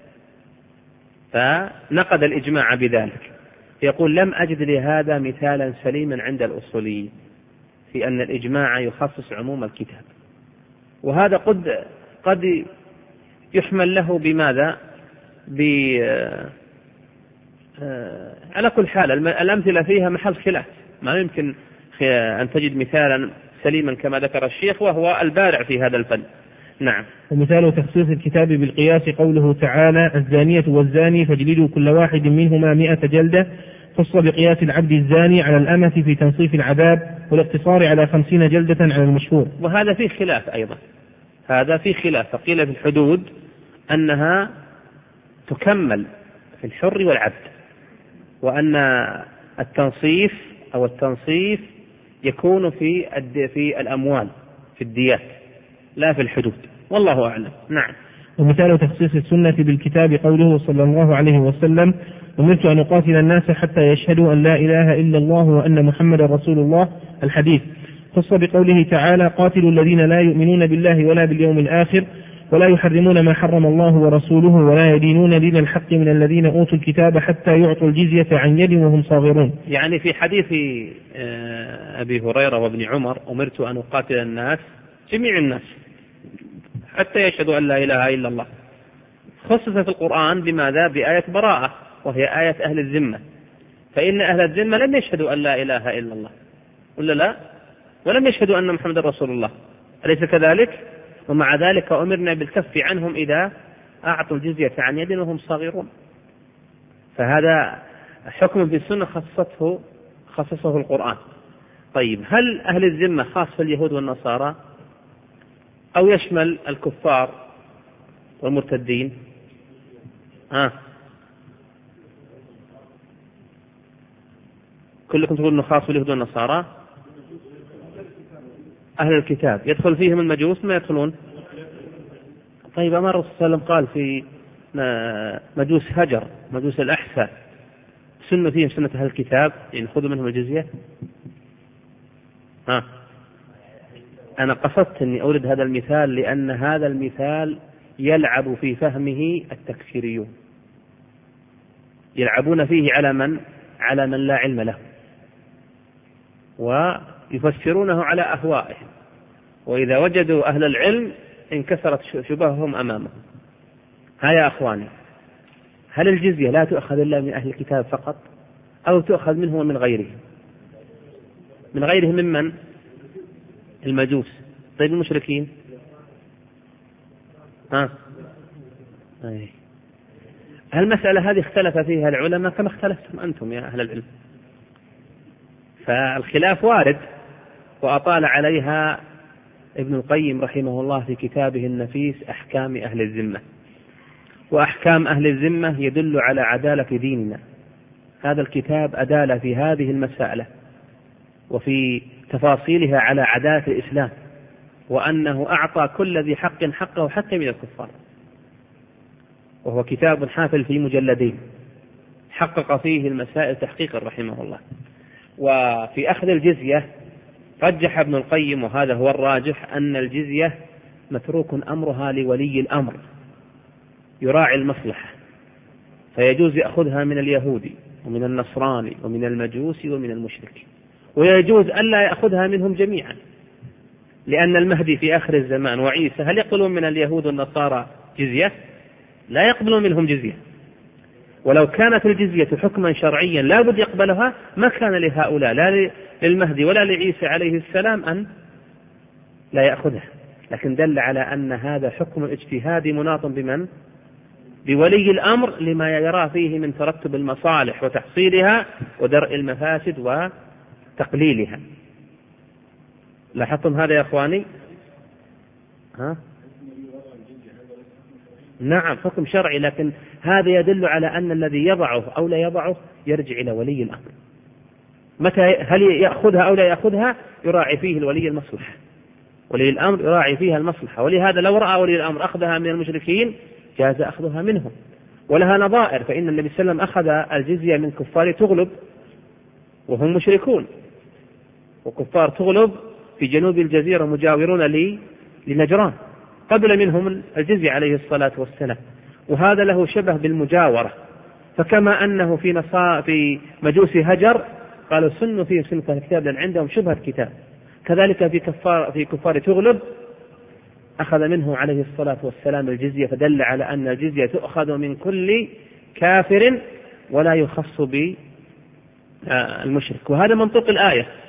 فنقد الإجماع بذلك، يقول لم أجد لهذا مثالا سليما عند الأصوليين في أن الإجماع يخصص عموم الكتاب. وهذا قد قد يحمل له بماذا؟ ب على كل حال الأمثلة فيها محل خلاف، ما يمكن أن تجد مثالا سليما كما ذكر الشيخ وهو البارع في هذا الفن. نعم. ومثال تخصيص الكتاب بالقياس قوله تعالى الزانية والزاني فاجلدوا كل واحد منهما مئة جلدة، خص بقياس العبد الزاني على الأمة في تنصيف العذاب والاقتصار على خمسين جلدة على المشهور. وهذا فيه خلاف أيضا، هذا فيه خلاف، فقيل في الحدود أنها تكمل في الحر والعبد، وأن التنصيف أو التنصيف يكون في في الأموال في الديات لا في الحدود، والله أعلم. نعم. ومثال تخصيص السنة بالكتاب قوله صلى الله عليه وسلم أمرت أن أقاتل الناس حتى يشهدوا أن لا إله إلا الله وأن محمد رسول الله، الحديث، خص بقوله تعالى قاتلوا الذين لا يؤمنون بالله ولا باليوم الآخر ولا يحرمون ما حرم الله ورسوله ولا يدينون دين الحق من الذين أوتوا الكتاب حتى يعطوا الجزية عن يد وهم صاغرون. يعني في حديث أبي هريرة وابن عمر أمرت أن أقاتل الناس جميع الناس حتى يشهدوا أن لا إله إلا الله، خصص في القرآن بماذا؟ بآية براءة، وهي آية أهل الذمة، فإن أهل الذمة لم يشهدوا أن لا إله إلا الله ولا لا، ولم يشهدوا أن محمد رسول الله، أليس كذلك؟ ومع ذلك أمرنا بالكف عنهم إذا أعطوا الجزية عن يد وهم صاغرون. فهذا حكم في السنة خصصته خصصه القرآن. طيب، هل أهل الذمة خاص في اليهود والنصارى أو يشمل الكفار والمرتدين؟ آه. كلكم تقولون أنه خاص باليهود والنصارى. أهل الكتاب يدخل فيهم المجوس ما يدخلون؟ طيب، أمر الرسول صلى الله عليه وسلم قال في مجوس هجر مجوس الأحساء سنة فيهم سنة أهل الكتاب يعني خذوا منهم الجزية. ها. أنا قصدت أني أورد هذا المثال لأن هذا المثال يلعب في فهمه التكفيريون، يلعبون فيه على من على من لا علم له، ويفسرونه على أهوائهم، وإذا وجدوا أهل العلم انكسرت شبههم أمامهم. ها يا أخواني، هل الجزية لا تؤخذ إلا من أهل الكتاب فقط أو تؤخذ منهم ومن غيرهم؟ من غيرهم ممن؟ المجوس. طيب، المشركين؟ ها. أي. المسألة هذه اختلف فيها العلماء كما اختلفتم أنتم يا أهل العلم، فالخلاف وارد، وأطال عليها ابن القيم رحمه الله في كتابه النفيس أحكام أهل الذمة. وأحكام أهل الذمة يدل على عدالة ديننا، هذا الكتاب أدال في هذه المسألة وفي تفاصيلها على عدالة الإسلام، وأنه أعطى كل ذي حق حقه حتى من الكفار، وهو كتاب حافل في مجلدين حقق فيه المسائل تحقيقا رحمه الله. وفي أخذ الجزية رجح ابن القيم، وهذا هو الراجح، أن الجزية متروك أمرها لولي الأمر يراعي المصلحة، فيجوز يأخذها من اليهودي ومن النصراني ومن المجوسي ومن المشرك، ويجوز ألا يأخذها منهم جميعا، لأن المهدي في آخر الزمان وعيسى هل يقبلون من اليهود والنصارى جزية؟ لا يقبلون منهم جزية. ولو كانت الجزية حكما شرعيا لا بد يقبلها ما كان لهؤلاء لا للمهدي ولا لعيسى عليه السلام أن لا يأخذها، لكن دل على أن هذا حكم اجتهادي مناط بمن؟ بولي الأمر، لما يرى فيه من ترتب المصالح وتحصيلها ودرء المفاسد وتقليلها. لاحظتم هذا يا أخواني؟ ها؟ نعم، حكم شرعي، لكن هذا يدل على أن الذي يضعه أو لا يضعه يرجع إلى ولي الأمر. متى هل يأخذها أو لا يأخذها يراعي فيه الولي المصلحة، ولي الأمر يراعي فيها المصلحة، ولهذا لو رأى ولي الأمر أخذها من المشركين جاز أخذها منهم، ولها نظائر، فإن النبي صلى الله عليه وسلم أخذ الجزية من كفار تغلب وهم مشركون، وكفار تغلب في جنوب الجزيرة مجاورون لي لنجران قبل منهم الجزية عليه الصلاة والسلام، وهذا له شبه بالمجاورة. فكما أنه في نصا في مجوس هجر قالوا سنوا فيه سنة الكتاب لأن عندهم شبهة كتاب، كذلك في كفار في كفار تغلب أخذ منه عليه الصلاة والسلام الجزية، فدل على أن الجزية تؤخذ من كل كافر ولا يخص بالمشرك. وهذا منطق الآية،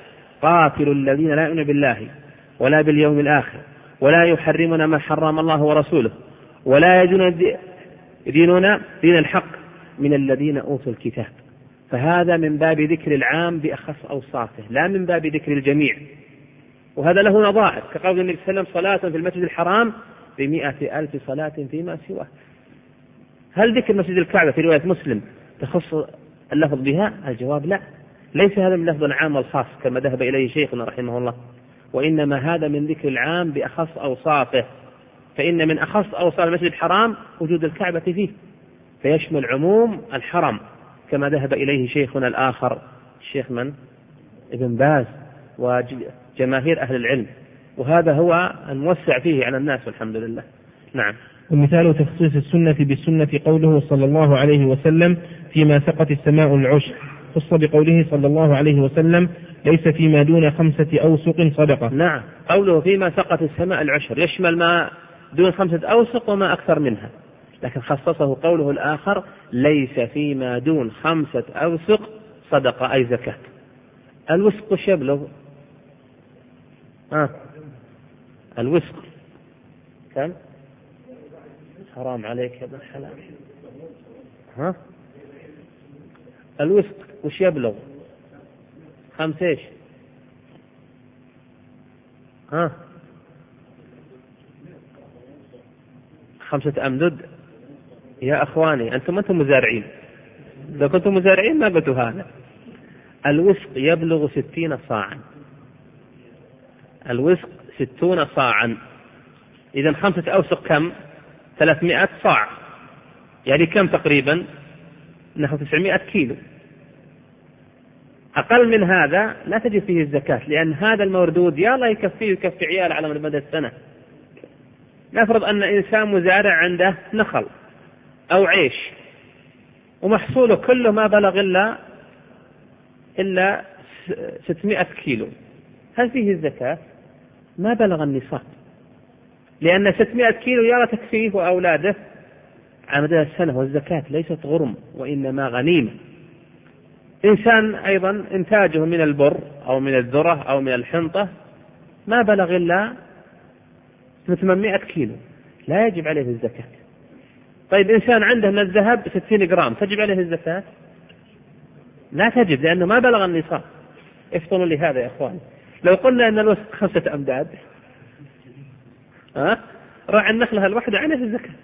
قاتلوا الذين لا يؤمنون بالله ولا باليوم الآخر ولا يحرمون ما حرم الله ورسوله ولا يدينون دين الحق من الذين أوتوا الكتاب. فهذا من باب ذكر العام بأخص أوصافه لا من باب ذكر الجميع. وهذا له نظائر كقول النبي صلى الله عليه وسلم صلاة في المسجد الحرام بمئة ألف صلاة فيما سواه. هل ذكر مسجد الكعبة في رواية مسلم تخص اللفظ بها؟ الجواب لا، ليس هذا من لفظ العام والخاص كما ذهب إليه شيخنا رحمه الله، وإنما هذا من ذكر العام بأخص أوصافه. فإن من أخص أوصاف المسجد الحرام وجود الكعبة فيه، فيشمل عموم الحرم كما ذهب إليه شيخنا الآخر الشيخ من؟ ابن باز وجماهير أهل العلم، وهذا هو الموسع فيه على الناس والحمد لله. نعم. ومثال تخصيص السنة بالسنة قوله صلى الله عليه وسلم فيما سقت السماء العشر، خص بقوله صلى الله عليه وسلم ليس فيما دون خمسة أوسق صدقة. نعم، قوله فيما سقت السماء العشر يشمل ما دون خمسة أوسق وما أكثر منها، لكن خصصه قوله الآخر ليس فيما دون خمسة أوسق صدقة أي زكاة. الوسق وش يبلغ؟ آه. الوسق كم؟ حرام عليك يا ابن الحلال. ها؟ الوسق وش يبلغ؟ خمسة ايش؟ ها؟ خمسة أمدد. يا أخواني أنتم أنتم مزارعين، لو كنتم مزارعين ما قلتوا هذا. الوسق يبلغ ستين صاعا. الوسق ستون صاعا. إذا خمسة أوسق كم؟ ثلاثمائة صاع، يعني كم تقريبا؟ نحو تسعمائة كيلو. أقل من هذا لا تجد فيه الزكاة، لأن هذا الموردود يا الله يكفيه ويكفي عيال على مدى السنة. نفرض أن إنسان مزارع عنده نخل أو عيش ومحصوله كله ما بلغ إلا إلا ستمائة كيلو، هل فيه الزكاة؟ ما بلغ النصاب، لأن ستمائة كيلو يا تكفيه وأولاده على مدى السنة، والزكاة ليست غرم وإنما غنيمة. إنسان أيضا إنتاجه من البر أو من الذرة أو من الحنطة ما بلغ إلا ثمانمائة كيلو، لا يجب عليه الزكاة. طيب إنسان عنده من الذهب ستين جرام، تجب عليه الزكاة؟ لا تجب، لأنه ما بلغ النصاب. افتروا لي هذا يا أخوان. لو قلنا أن الوسط خمسة أمداد، ها راعي النخلة الواحدة عليه الزكاة.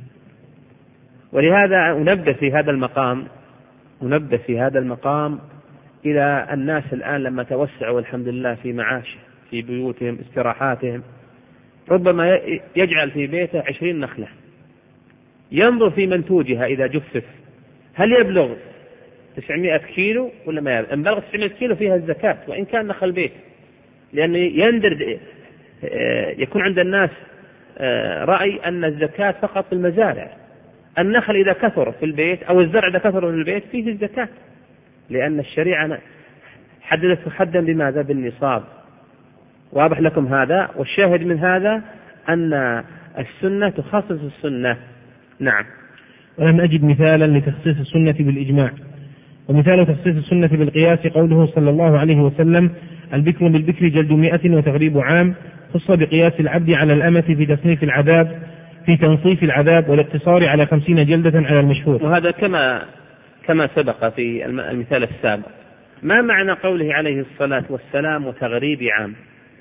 ولهذا أنبه في هذا المقام أنبه في هذا المقام إلى الناس الآن لما توسعوا والحمد لله في معاشه في بيوتهم استراحاتهم، ربما يجعل في بيته عشرين نخلة، ينظر في منتوجها إذا جفف هل يبلغ تسعمائة كيلو ولا ما يبلغ. إن بلغ تسعمائة كيلو فيها الزكاة وإن كان نخل بيت، لأنه يندر يكون عند الناس رأي أن الزكاة فقط في المزارع. النخل إذا كثر في البيت أو الزرع إذا كثر في البيت فيه الزكاة، لأن الشريعة حددت حدا بماذا؟ بالنصاب. واضح لكم هذا؟ والشاهد من هذا أن السنة تخصص السنة. نعم. ولم أجد مثالا لتخصيص السنة بالإجماع. ومثال تخصيص السنة بالقياس قوله صلى الله عليه وسلم البكر بالبكر جلد مئة وتغريب عام، خص بقياس العبد على الأمة في تصنيف العذاب في تنصيف العذاب والاقتصار على خمسين جلدة على المشهور. وهذا كما كما سبق في المثال السابق. ما معنى قوله عليه الصلاة والسلام وتغريب عام؟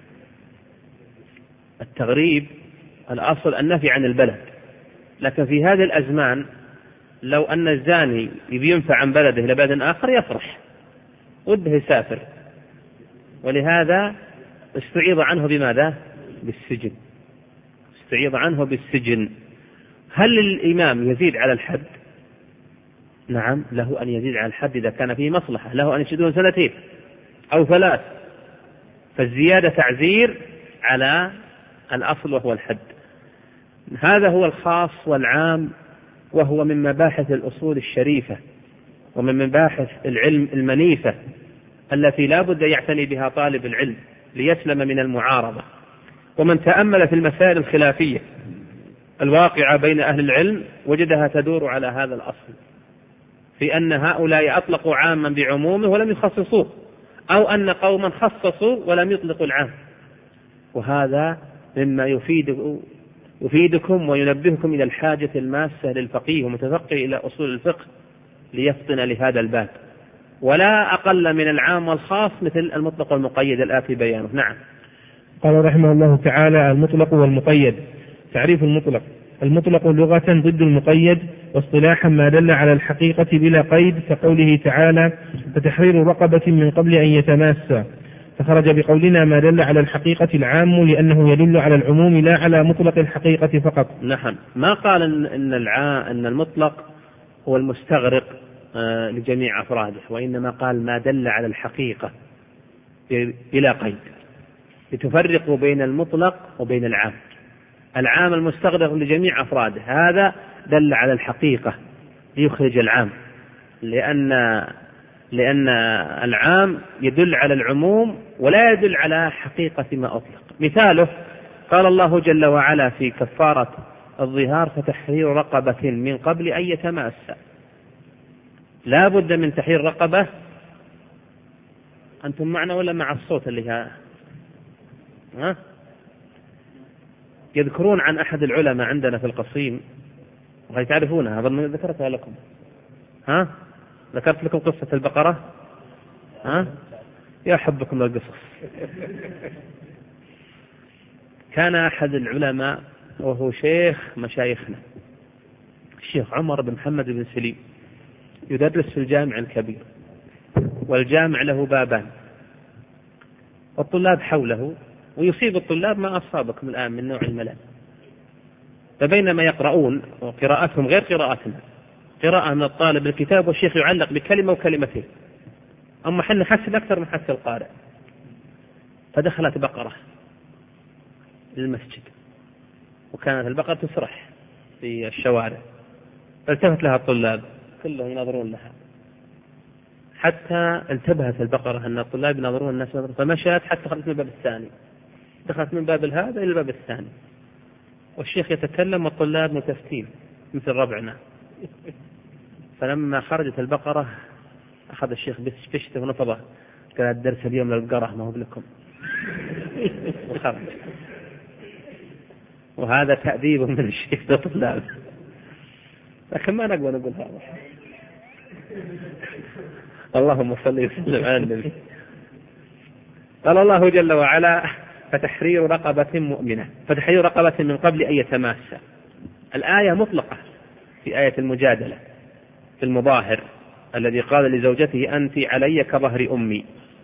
التغريب الأصل النفي عن البلد، لكن في هذه الأزمان لو أن الزاني ينفع عن بلده إلى بلد آخر يفرح وده يسافر، ولهذا استعيض عنه بماذا؟ بالسجن. استعيض عنه بالسجن. هل الإمام يزيد على الحد؟ نعم، له أن يزيد على الحد إذا كان فيه مصلحة، له أن يشهدون سنتين أو ثلاث، فالزيادة تعزير على الأصل وهو الحد. هذا هو الخاص والعام، وهو من مباحث الأصول الشريفة ومن مباحث العلم المنيفة التي لا بد يعتني بها طالب العلم ليسلم من المعارضة. ومن تأمل في المسائل الخلافية الواقعة بين أهل العلم وجدها تدور على هذا الأصل، في أن هؤلاء أطلقوا عاما بعمومه ولم يخصصوه، أو أن قوما خصصوا ولم يطلقوا العام. وهذا مما يفيد يفيدكم وينبهكم إلى الحاجة الماسة للفقيه ومتفقه إلى أصول الفقه ليفطن لهذا الباب، ولا أقل من العام والخاص مثل المطلق والمقيد الآتي بيانه. نعم. قال رحمه الله تعالى: المطلق والمقيد. تعريف المطلق: المطلق لغة ضد المقيد، واصطلاحا ما دل على الحقيقة بلا قيد، كقوله تعالى: فتحرير رقبة من قبل أن يتماسا. فخرج بقولنا ما دل على الحقيقة العام، لأنه يدل على العموم لا على مطلق الحقيقة فقط. نعم. ما قال إن, الع... إن المطلق هو المستغرق آه لجميع أفراده، وإنما قال ما دل على الحقيقة بلا قيد، لتفرقوا بين المطلق وبين العام. العام المستغرق لجميع أفراده هذا دل على الحقيقة ليخرج العام، لأن لأن العام يدل على العموم ولا يدل على حقيقة ما أطلق. مثاله قال الله جل وعلا في كفارة الظهار: فتحرير رقبة من قبل أن يتماسا. لا بد من تحرير رقبة. أنتم معنا ولا مع الصوت اللي ها؟ ها؟ يذكرون عن أحد العلماء عندنا في القصيم، وهي تعرفونها، أظن ذكرتها لكم. ها؟ ذكرت لكم قصة البقرة؟ ها؟ يا حبكم القصص. كان أحد العلماء وهو شيخ مشايخنا، الشيخ عمر بن محمد بن سليم، يدرس في الجامع الكبير، والجامع له بابان، والطلاب حوله، ويصيب الطلاب ما أصابكم الآن من نوع الملل. فبينما يقرؤون وقراءتهم غير قراءتنا، قراءة من الطالب الكتاب والشيخ يعلق بكلمة وكلمتين، أما حنا حسن أكثر من حس القارئ. فدخلت بقرة للمسجد، وكانت البقرة تسرح في الشوارع، فالتفت لها الطلاب كلهم ينظرون لها، حتى انتبهت البقرة أن الطلاب ينظرون الناس نظرون، فمشت حتى خرجت من الباب الثاني، دخلت من باب هذا إلى الباب الثاني، والشيخ يتكلم والطلاب متفتين مثل ربعنا. فلما خرجت البقرة أخذ الشيخ بشته ونفضه، قال: الدرس اليوم للبقرة ما هو لكم. وخرج. وهذا تأديب من الشيخ للطلاب، لكن ما نقوى نقول هذا. اللهم صل وسلم على النبي. قال الله جل وعلا: فتحرير رقبة مؤمنة، فتحرير رقبة من قبل أن يتماسا. الآية مطلقة في آية المجادلة في المظاهر الذي قال لزوجته: أنت علي كظهر أمي.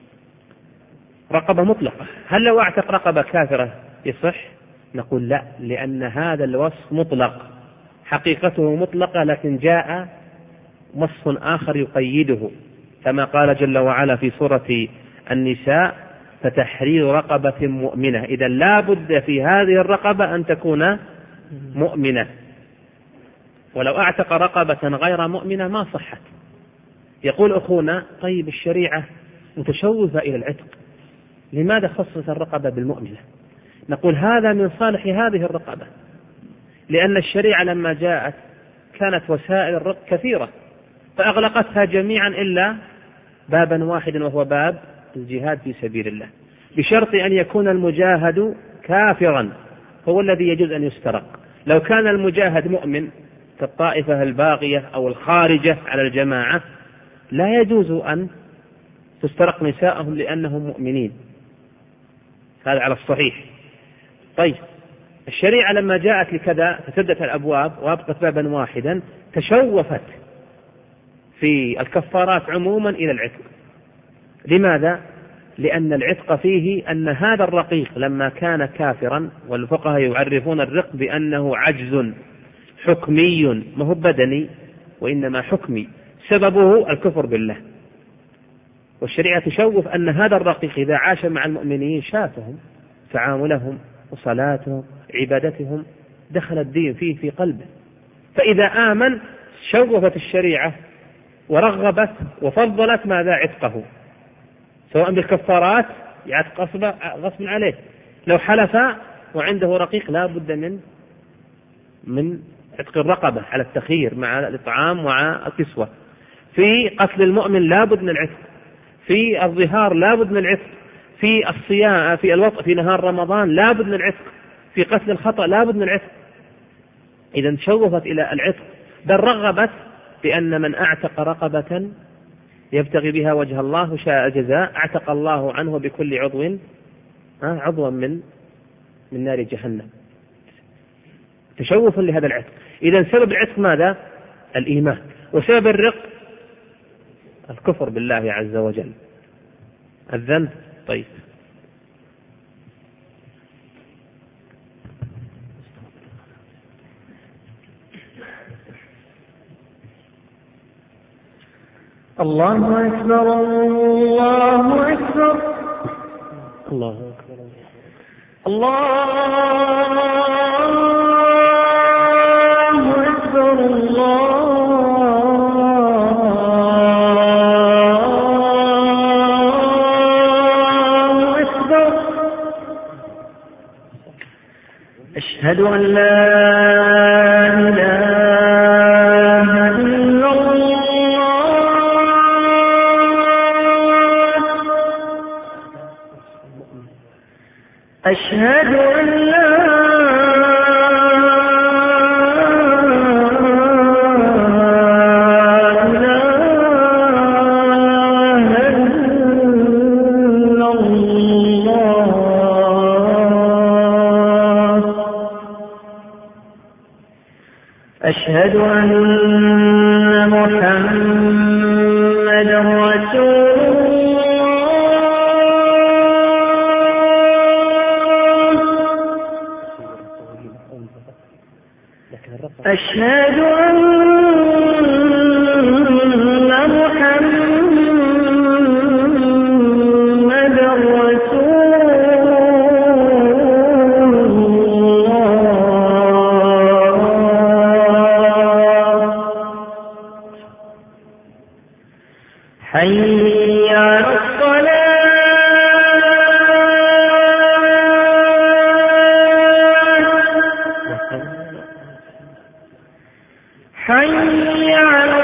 رقبة مطلقة. هل لو اعتق رقبة كافرة يصح؟ نقول لا، لأن هذا الوصف مطلق، حقيقته مطلقة، لكن جاء وصف آخر يقيده، كما قال جل وعلا في سورة النساء: فتحرير رقبة مؤمنة. إذا لا بد في هذه الرقبة أن تكون مؤمنة، ولو اعتق رقبة غير مؤمنة ما صحت. يقول أخونا: طيب الشريعة متشوفة إلى العتق، لماذا خصصت الرقبة بالمؤمنة؟ نقول هذا من صالح هذه الرقبة، لأن الشريعة لما جاءت كانت وسائل الرق كثيرة، فأغلقتها جميعا إلا بابا واحدا، وهو باب الجهاد في سبيل الله، بشرط أن يكون المجاهد كافرا، هو الذي يجوز أن يسترق. لو كان المجاهد مؤمن كالطائفة الباغية أو الخارجة على الجماعة لا يجوز أن تسترق نساءهم لأنهم مؤمنين، هذا على الصحيح. طيب الشريعة لما جاءت لكذا فسدت الأبواب وأبقت بابا واحدا، تشوفت في الكفارات عموما إلى العتق. لماذا؟ لأن العتق فيه أن هذا الرقيق لما كان كافرا، والفقهاء يعرفون الرق بأنه عجز حكمي، ما هو بدني وإنما حكمي، سببه الكفر بالله، والشريعة تشوف أن هذا الرقيق إذا عاش مع المؤمنين شافهم، تعاملهم وصلاتهم عبادتهم، دخل الدين فيه في قلبه، فإذا آمن شوفت الشريعة ورغبت وفضلت ماذا؟ عتقه، سواء بالكفارات يعتق غصب عليه، لو حلف وعنده رقيق لا بد من من عتق الرقبة على التخيير مع الإطعام ومع الكسوة. في قتل المؤمن لا بد من العتق، في الظهار لابد من العتق، في الصيام في الوطء في نهار رمضان لابد من العتق، في قتل الخطأ لابد من العتق. إذا شوفت إلى العتق، بل رغبت بأن من أعتق رقبة يبتغي بها وجه الله شاء جزاء اعتق الله عنه بكل عضو عضوا من من نار جهنم، تشوفا لهذا العتق. إذا سبب العتق ماذا؟ الإيمان، وسبب الرق الكفر بالله عز وجل، الذنب. طيب الله أكبر الله أكبر الله أكبر الله أكبر الله أكبر. أشهد أن لا إله إلا أشهد أن لا إله إلا الله. أشهد أن محمدا رسول أشهد أن محمدا رسول الله. حي على الصلاة حي على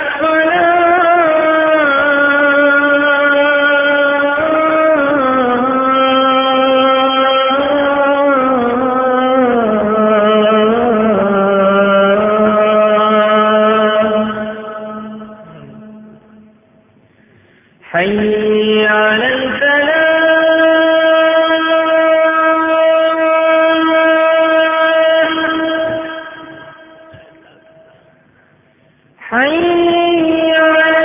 الصلاة حي على الفلاح حي على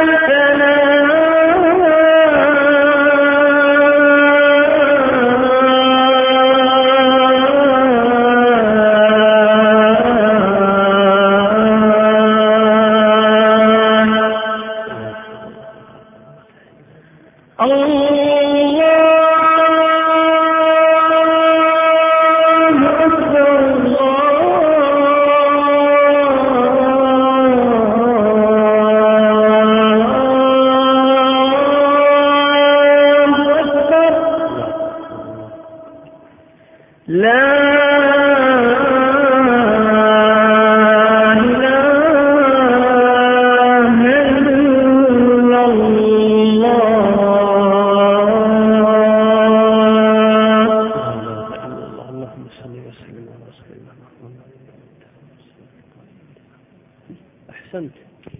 لا إله إلا الله. اللهم صل وسلم على سيدنا محمد. أحسنت.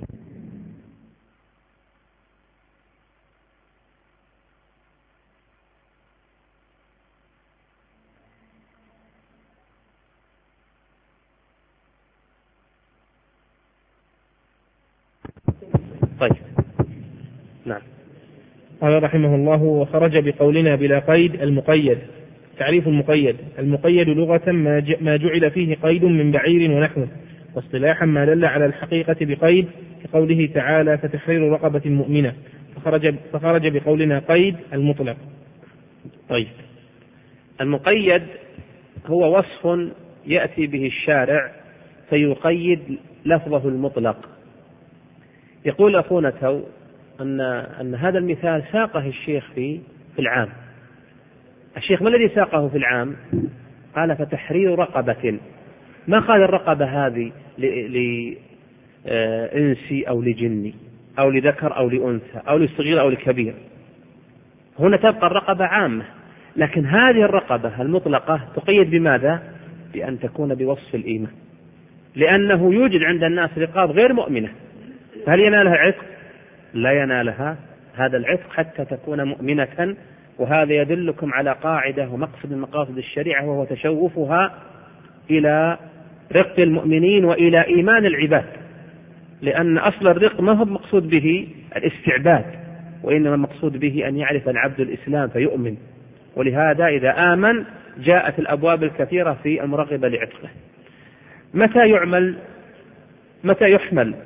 طيب نعم. قال رحمه الله: وخرج بقولنا بلا قيد المقيد. تعريف المقيد: المقيد لغة ما جعل فيه قيد من بعير ونحوه، واصطلاحا ما دل على الحقيقة بقيد، كقوله تعالى: فتحرير رقبة مؤمنة. فخرج, فخرج بقولنا قيد المطلق. طيب المقيد هو وصف يأتي به الشارع فيقيد لفظه المطلق. يقول أخونا تو أن, أن هذا المثال ساقه الشيخ في, في العام. الشيخ ما الذي ساقه في العام؟ قال: فتحرير رقبة. ما قال الرقبة هذه لإنسي أو لجني أو لذكر أو لأنثى أو لصغير أو لكبير، هنا تبقى الرقبة عامة، لكن هذه الرقبة المطلقة تقيد بماذا؟ بأن تكون بوصف الإيمان، لأنه يوجد عند الناس رقاب غير مؤمنة، فهل ينالها عتق؟ لا ينالها هذا العتق حتى تكون مؤمنة. وهذا يدلكم على قاعدة ومقصد من مقاصد الشريعة، وهو تشوفها إلى رق المؤمنين وإلى إيمان العباد، لأن أصل الرق ما هو مقصود به الاستعباد، وإنما المقصود به أن يعرف العبد الإسلام فيؤمن. ولهذا إذا آمن جاءت الأبواب الكثيرة في المرغبة لعتقه. متى يعمل متى يحمل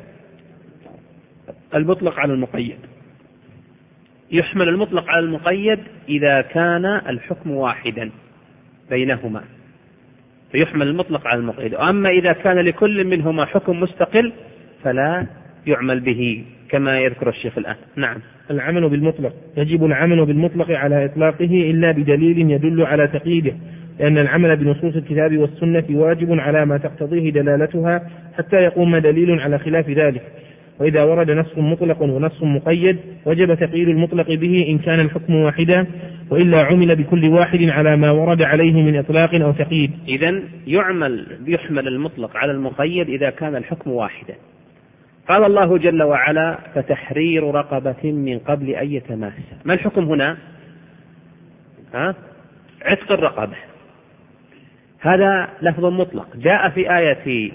المطلق على المقيد؟ يحمل المطلق على المقيد إذا كان الحكم واحدا بينهما، فيحمل المطلق على المقيد. أما إذا كان لكل منهما حكم مستقل فلا يعمل به كما يذكر الشيخ الآن. نعم. العمل بالمطلق: يجب العمل بالمطلق على إطلاقه إلا بدليل يدل على تقييده، لأن العمل بنصوص الكتاب والسنة واجب على ما تقتضيه دلالتها حتى يقوم دليل على خلاف ذلك. وإذا ورد نص مطلق ونص مقيد وجب تقييد المطلق به إن كان الحكم واحدا، وإلا عمل بكل واحد على ما ورد عليه من إطلاق أو تقييد. إذن يعمل يحمل المطلق على المقيد إذا كان الحكم واحدا. قال الله جل وعلا: فتحرير رقبة من قبل أن يتماسا. ما الحكم هنا؟ ها؟ عتق الرقبة. هذا لفظ مطلق جاء في آية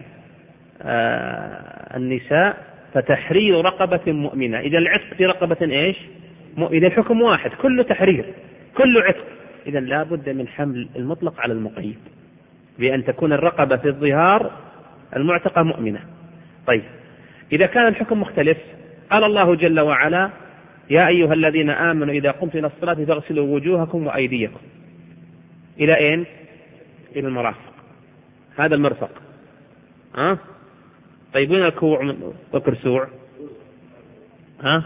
آه النساء: فتحرير رقبة مؤمنة. إذا العتق في رقبة إيش؟ إذا الحكم واحد، كل تحرير كل عتق. إذا لا بد من حمل المطلق على المقيد بأن تكون الرقبة في الظهار المعتقة مؤمنة. طيب، إذا كان الحكم مختلف قال الله جل وعلا: يا أيها الذين آمنوا إذا قمتم إلى الصلاة فاغسلوا وجوهكم وأيديكم. إلى أين؟ إلى المرافق. هذا المرفق. ها؟ طيب، وين الكوع والكرسوع؟ ها؟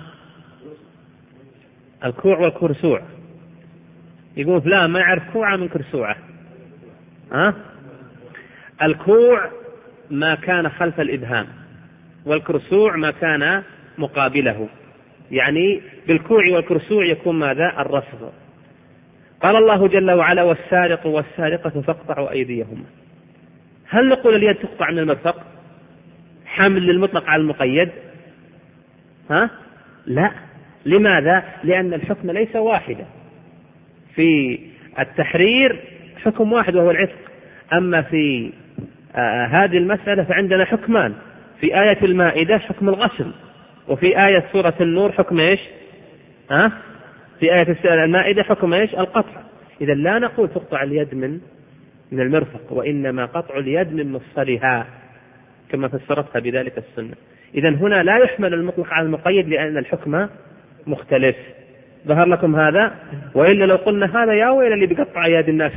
الكوع والكرسوع. يقول فلان ما يعرف كوعه من كرسوعه. ها؟ الكوع ما كان خلف الإبهام، والكرسوع ما كان مقابله، يعني بالكوع والكرسوع يكون ماذا؟ الرفض. قال الله جل وعلا: والسارق والسارقة فاقطعوا أيديهما. هل نقول اليد تقطع من المرفق؟ حمل للمطلق على المقيد؟ ها؟ لا. لماذا؟ لأن الحكم ليس واحدا. في التحرير حكم واحد وهو العتق، أما في آه هذه المسألة فعندنا حكمان. في آية المائدة حكم الغسل، وفي آية سورة النور حكم إيش؟ ها؟ في آية المائدة حكم إيش؟ القطع. إذا لا نقول تقطع اليد من من المرفق، وإنما قطع اليد من مفصلها كما فسرتها بذلك السنة. إذا هنا لا يحمل المطلق على المقيد لأن الحكم مختلف. ظهر لكم هذا؟ وإلا لو قلنا هذا يا ويل اللي بيقطع يد الناس،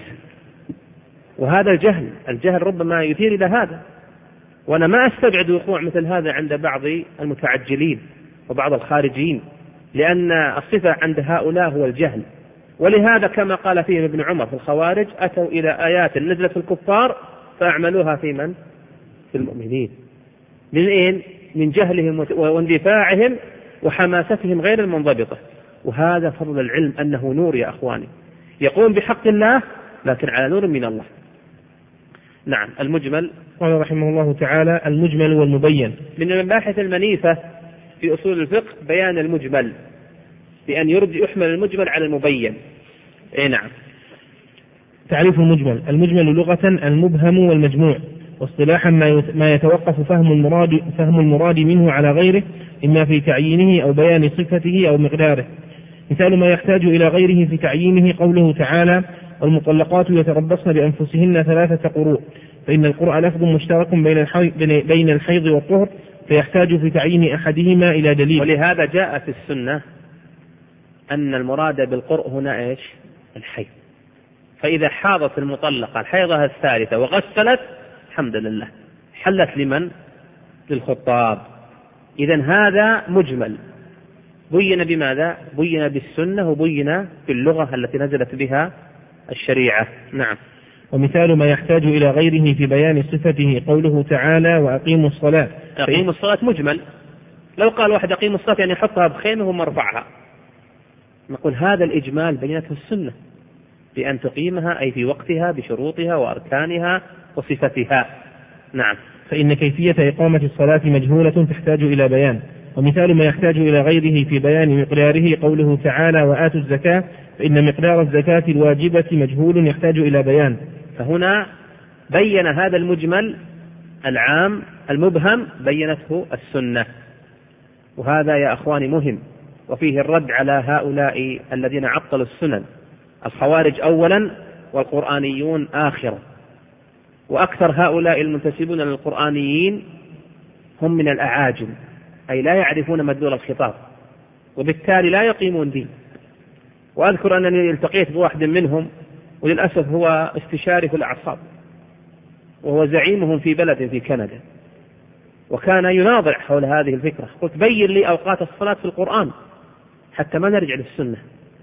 وهذا الجهل. الجهل ربما يثير إلى هذا، وأنا ما أستبعد وقوع مثل هذا عند بعض المتعجلين وبعض الخارجين، لأن الصفة عند هؤلاء هو الجهل. ولهذا كما قال فيهم ابن عمر في الخوارج: أتوا إلى آيات نزلت في الكفار فأعملوها في من؟ في المؤمنين. من إين؟ من جهلهم واندفاعهم وحماستهم غير المنضبطة. وهذا فضل العلم، أنه نور يا أخواني، يقوم بحق الله لكن على نور من الله. نعم. المجمل. قال رحمه الله تعالى: المجمل والمبين. من المباحث المنيفة في أصول الفقه بيان المجمل، بأن يحمل المجمل على المبين. إيه نعم. تعريف المجمل: المجمل لغة المبهم والمجموع، واصطلاحا ما يتوقف فهم المراد فهم المراد منه على غيره، إما في تعيينه أو بيان صفته أو مقداره. مثال ما يحتاج إلى غيره في تعيينه قوله تعالى: والمطلقات يتربصن بأنفسهن ثلاثة قروء، فإن القرء لفظ مشترك بين الحيض, بين الحيض والطهر، فيحتاج في تعيين أحدهما إلى دليل. ولهذا جاء في السنة أن المراد بالقرء هنا إيش؟ الحيض. فإذا حاضت المطلقة الحيضة الثالثة وغسلت الحمد لله حلت لمن؟ للخطاب. إذن هذا مجمل بين بماذا؟ بين بالسنة وبين باللغة التي نزلت بها الشريعة. نعم. ومثال ما يحتاج إلى غيره في بيان صفته قوله تعالى: وأقيموا الصلاة. أقيموا الصلاة مجمل. لو قال واحد أقيموا الصلاة يعني حطها بخيمه ومرفعها، نقول هذا الإجمال بينته السنة بأن تقيمها أي في وقتها بشروطها وأركانها وصفتها. نعم. فإن كيفية إقامة الصلاة مجهولة تحتاج إلى بيان، ومثال ما يحتاج إلى غيره في بيان مقداره قوله تعالى وآتوا الزكاة، فإن مقدار الزكاة الواجبة مجهول يحتاج إلى بيان. فهنا بين هذا المجمل العام المبهم بينته السنة، وهذا يا أخواني مهم، وفيه الرد على هؤلاء الذين عطلوا السنن، الخوارج أولا والقرآنيون آخرا. وأكثر هؤلاء المنتسبون للقرآنيين هم من الأعاجم، أي لا يعرفون مدلول الخطاب، وبالتالي لا يقيمون دين. وأذكر أنني التقيت بواحد منهم، وللأسف هو استشاري في الأعصاب، وهو زعيمهم في بلد في كندا، وكان يناظر حول هذه الفكرة. قلت بين لي أوقات الصلاة في القرآن حتى ما نرجع للسنة،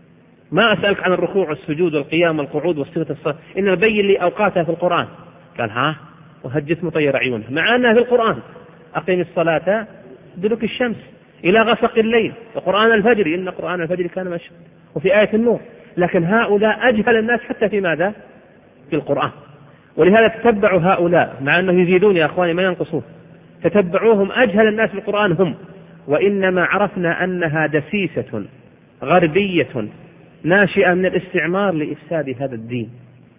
ما أسألك عن الركوع والسجود والقيام والقعود والصفة الصلاة، إنما بين لي أوقاتها في القرآن. قال ها، وهجت مطير عيونه، مع أنها في القرآن: أقيم الصلاة دلوك الشمس إلى غسق الليل، وقرآن الفجر إن قرآن الفجر كان مشهود، وفي آية النور. لكن هؤلاء أجهل الناس حتى في ماذا؟ في القرآن. ولهذا تتبعوا هؤلاء، مع أنه يزيدون يا أخواني ما ينقصون، تتبعوهم أجهل الناس في القرآن هم، وإنما عرفنا أنها دسيسة غربية ناشئة من الاستعمار لإفساد هذا الدين،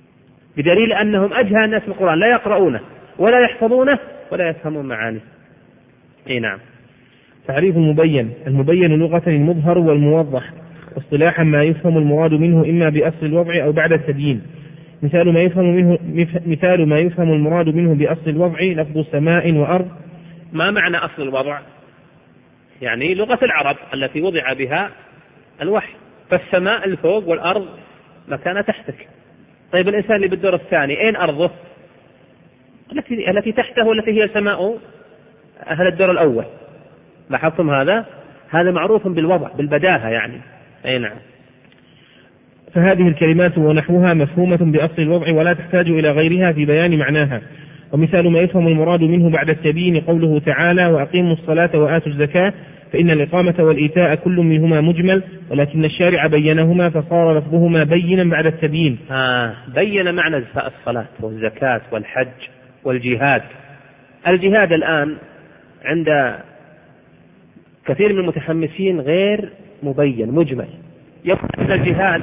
بدليل أنهم أجهل الناس في القرآن، لا يقرؤونه ولا يحفظونه ولا يفهمون معانيه. اي نعم. تعريف المبين: المبين لغة المظهر والموضح، واصطلاحا ما يفهم المراد منه إما بأصل الوضع أو بعد التبيين. مثال ما يفهم منه مثال ما يفهم المراد منه بأصل الوضع لفظ سماء وأرض. ما معنى أصل الوضع؟ يعني لغة العرب التي وضع بها الوحي، فالسماء الفوق والأرض مكان تحتك. طيب الإنسان اللي بالدور الثاني أين أرضه؟ التي التي تحته والتي هي سماء أهل الدور الأول. لاحظتم هذا؟ هذا معروف بالوضع بالبداهة يعني. أي نعم. فهذه الكلمات ونحوها مفهومة بأصل الوضع ولا تحتاج إلى غيرها في بيان معناها. ومثال ما يفهم المراد منه بعد التبيين قوله تعالى وأقيموا الصلاة وآتوا الزكاة، فإن الإقامة والإيتاء كل منهما مجمل، ولكن الشارع بينهما فصار لفظهما بينا بعد التبيين. آه بين معنى الصلاة والزكاة والحج والجهاد. الجهاد الآن عند كثير من المتحمسين غير مبين مجمل. يقول أن الجهاد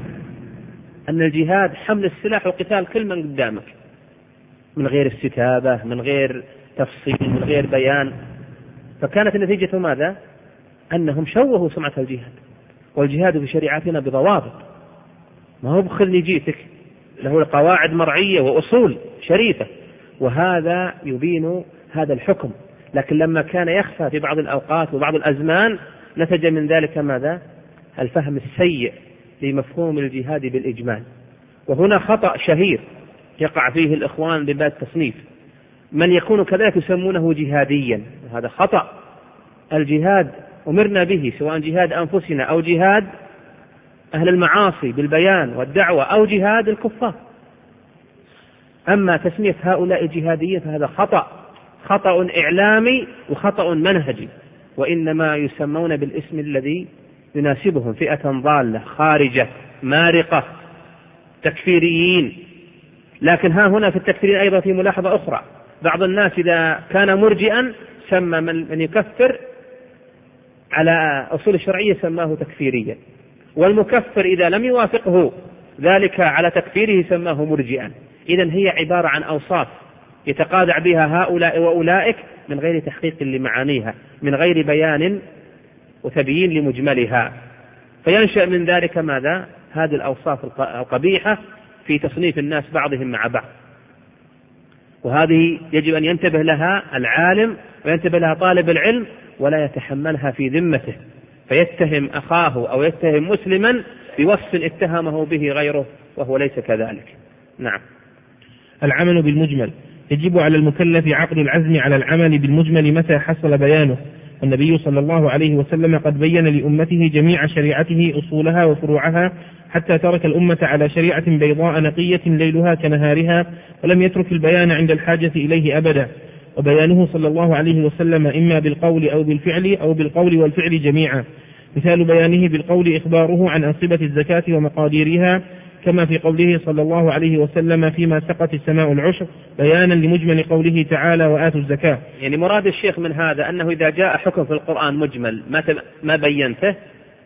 أن الجهاد حمل السلاح وقتال كل من قدامك من غير استتابة، من غير تفصيل، من غير بيان. فكانت النتيجة ماذا؟ أنهم شوهوا سمعة الجهاد. والجهاد في شريعتنا بضوابط، ما هو بخلني جيتك، له قواعد مرعية وأصول شريفة، وهذا يبين هذا الحكم. لكن لما كان يخفى في بعض الأوقات وبعض الأزمان نتج من ذلك ماذا؟ الفهم السيء لمفهوم الجهاد بالإجمال. وهنا خطأ شهير يقع فيه الإخوان بباب التصنيف، من يكون كذلك يسمونه جهاديا، هذا خطأ. الجهاد أمرنا به، سواء جهاد أنفسنا أو جهاد أهل المعاصي بالبيان والدعوة أو جهاد الكفار. أما تسمية هؤلاء جهاديين فهذا خطأ، خطأ إعلامي وخطأ منهجي، وإنما يسمون بالاسم الذي يناسبهم، فئة ضالة خارجة مارقة تكفيريين. لكن ها هنا في التكفيرين أيضا في ملاحظة أخرى، بعض الناس إذا كان مرجئا سمى من يكفر على أصول الشرعية سماه تكفيريا، والمكفر إذا لم يوافقه ذلك على تكفيره سماه مرجئا. إذن هي عبارة عن أوصاف يتقاطع بها هؤلاء وأولئك من غير تحقيق لمعانيها، من غير بيان وتبيين لمجملها، فينشأ من ذلك ماذا؟ هذه الأوصاف القبيحة في تصنيف الناس بعضهم مع بعض. وهذه يجب أن ينتبه لها العالم وينتبه لها طالب العلم، ولا يتحملها في ذمته فيتهم أخاه أو يتهم مسلما بوصف اتهمه به غيره وهو ليس كذلك. نعم. العمل بالمجمل: يجب على المكلف عقد العزم على العمل بالمجمل متى حصل بيانه، والنبي صلى الله عليه وسلم قد بين لأمته جميع شريعته أصولها وفروعها، حتى ترك الأمة على شريعة بيضاء نقية ليلها كنهارها، ولم يترك البيان عند الحاجة إليه أبدا. وبيانه صلى الله عليه وسلم إما بالقول أو بالفعل أو بالقول والفعل جميعا. مثال بيانه بالقول إخباره عن أنصبة الزكاة ومقاديرها، كما في قوله صلى الله عليه وسلم فيما سقت السماء العشر، بيانا لمجمل قوله تعالى وآتوا الزكاة. يعني مراد الشيخ من هذا أنه إذا جاء حكم في القرآن مجمل ما ما بينته،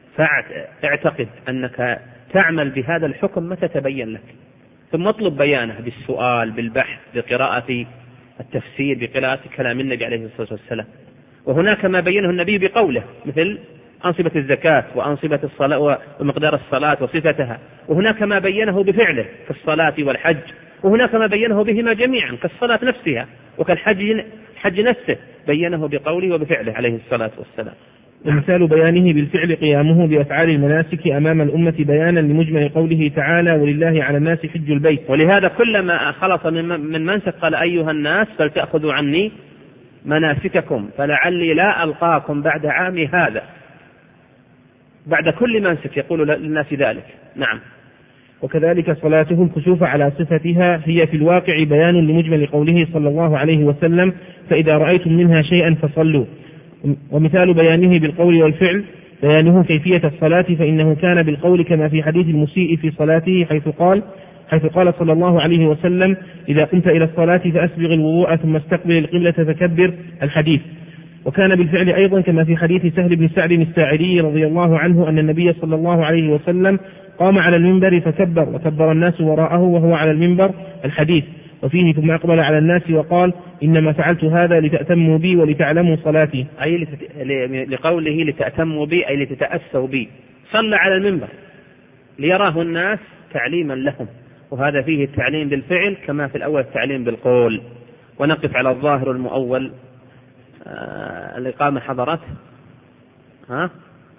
فاعتقد أنك تعمل بهذا الحكم متى تبين لك، ثم اطلب بيانه بالسؤال، بالبحث، بقراءة التفسير، بقراءة كلام النبي عليه الصلاة والسلام. وهناك ما بينه النبي بقوله مثل أنصبة الزكاة وأنصبة الصلاة ومقدار الصلاة وصفتها، وهناك ما بينه بفعله كالصلاة والحج، وهناك ما بينه بهما جميعا كالصلاة نفسها وكالحج حج نفسه، بينه بقوله وبفعله عليه الصلاة والسلام. ومثال بيانه بالفعل قيامه بأفعال المناسك أمام الأمة بيانا لمجمل قوله تعالى ولله على الناس حج البيت. ولهذا كلما خلص من منسك قال أيها الناس فلتأخذوا عني مناسككم فلعلي لا ألقاكم بعد عامي هذا. بعد كل منسك يقول للناس ذلك. نعم. وكذلك صلاته الكسوف على صفتها هي في الواقع بيان لمجمل قوله صلى الله عليه وسلم فإذا رأيتم منها شيئا فصلوا. ومثال بيانه بالقول والفعل بيانه كيفية الصلاة، فإنه كان بالقول كما في حديث المسيء في صلاته حيث قال حيث قال صلى الله عليه وسلم إذا قمت إلى الصلاة فأسبغ الوضوء ثم استقبل القبلة فكبر الحديث. وكان بالفعل أيضا كما في حديث سهل بن سعد الساعدي رضي الله عنه أن النبي صلى الله عليه وسلم قام على المنبر فكبر وكبر الناس وراءه وهو على المنبر الحديث. وفيه ثم أقبل على الناس وقال إنما فعلت هذا لتأتموا بي ولتعلموا صلاتي، أي لتت... لقوله لتأتموا بي أي لتتأسوا بي. صلى على المنبر ليراه الناس تعليما لهم، وهذا فيه التعليم بالفعل كما في الأول التعليم بالقول. ونقف على الظاهر المؤول آه الإقامة حضرته. ها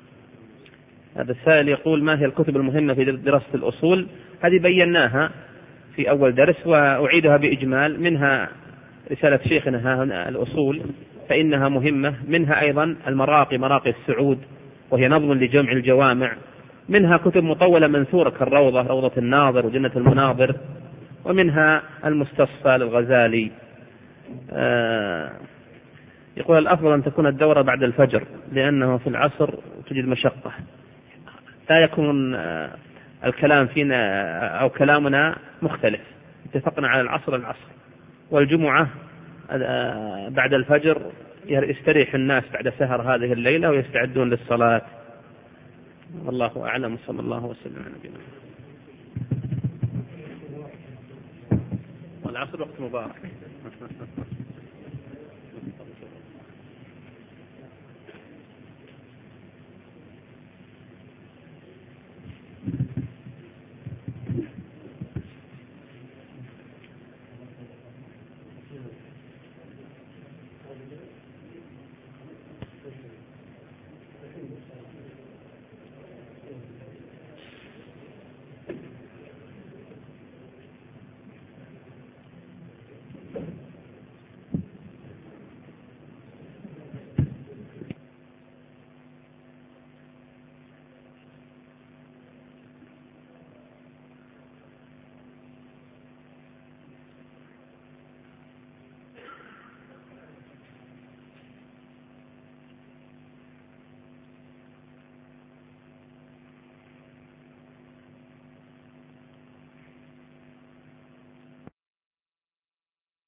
هذا السائل يقول ما هي الكتب المهمة في دراسة الأصول؟ هذه بيناها في أول درس وأعيدها بإجمال. منها رسالة شيخنا هنا الأصول فإنها مهمة، منها أيضا المراقي مراقي السعود وهي نظم لجمع الجوامع، منها كتب مطولة منثورة كالروضة روضة الناظر وجنة المناظر، ومنها المستصفى للغزالي. آه يقول الأفضل أن تكون الدورة بعد الفجر لأنه في العصر تجد مشقة، لا يكون آه الكلام فينا أو كلامنا مختلف. اتفقنا على العصر العصر والجمعة بعد الفجر يستريح الناس بعد سهر هذه الليلة ويستعدون للصلاة. والله أعلم. صلى الله وسلم على نبينا. والعصر وقت مبارك.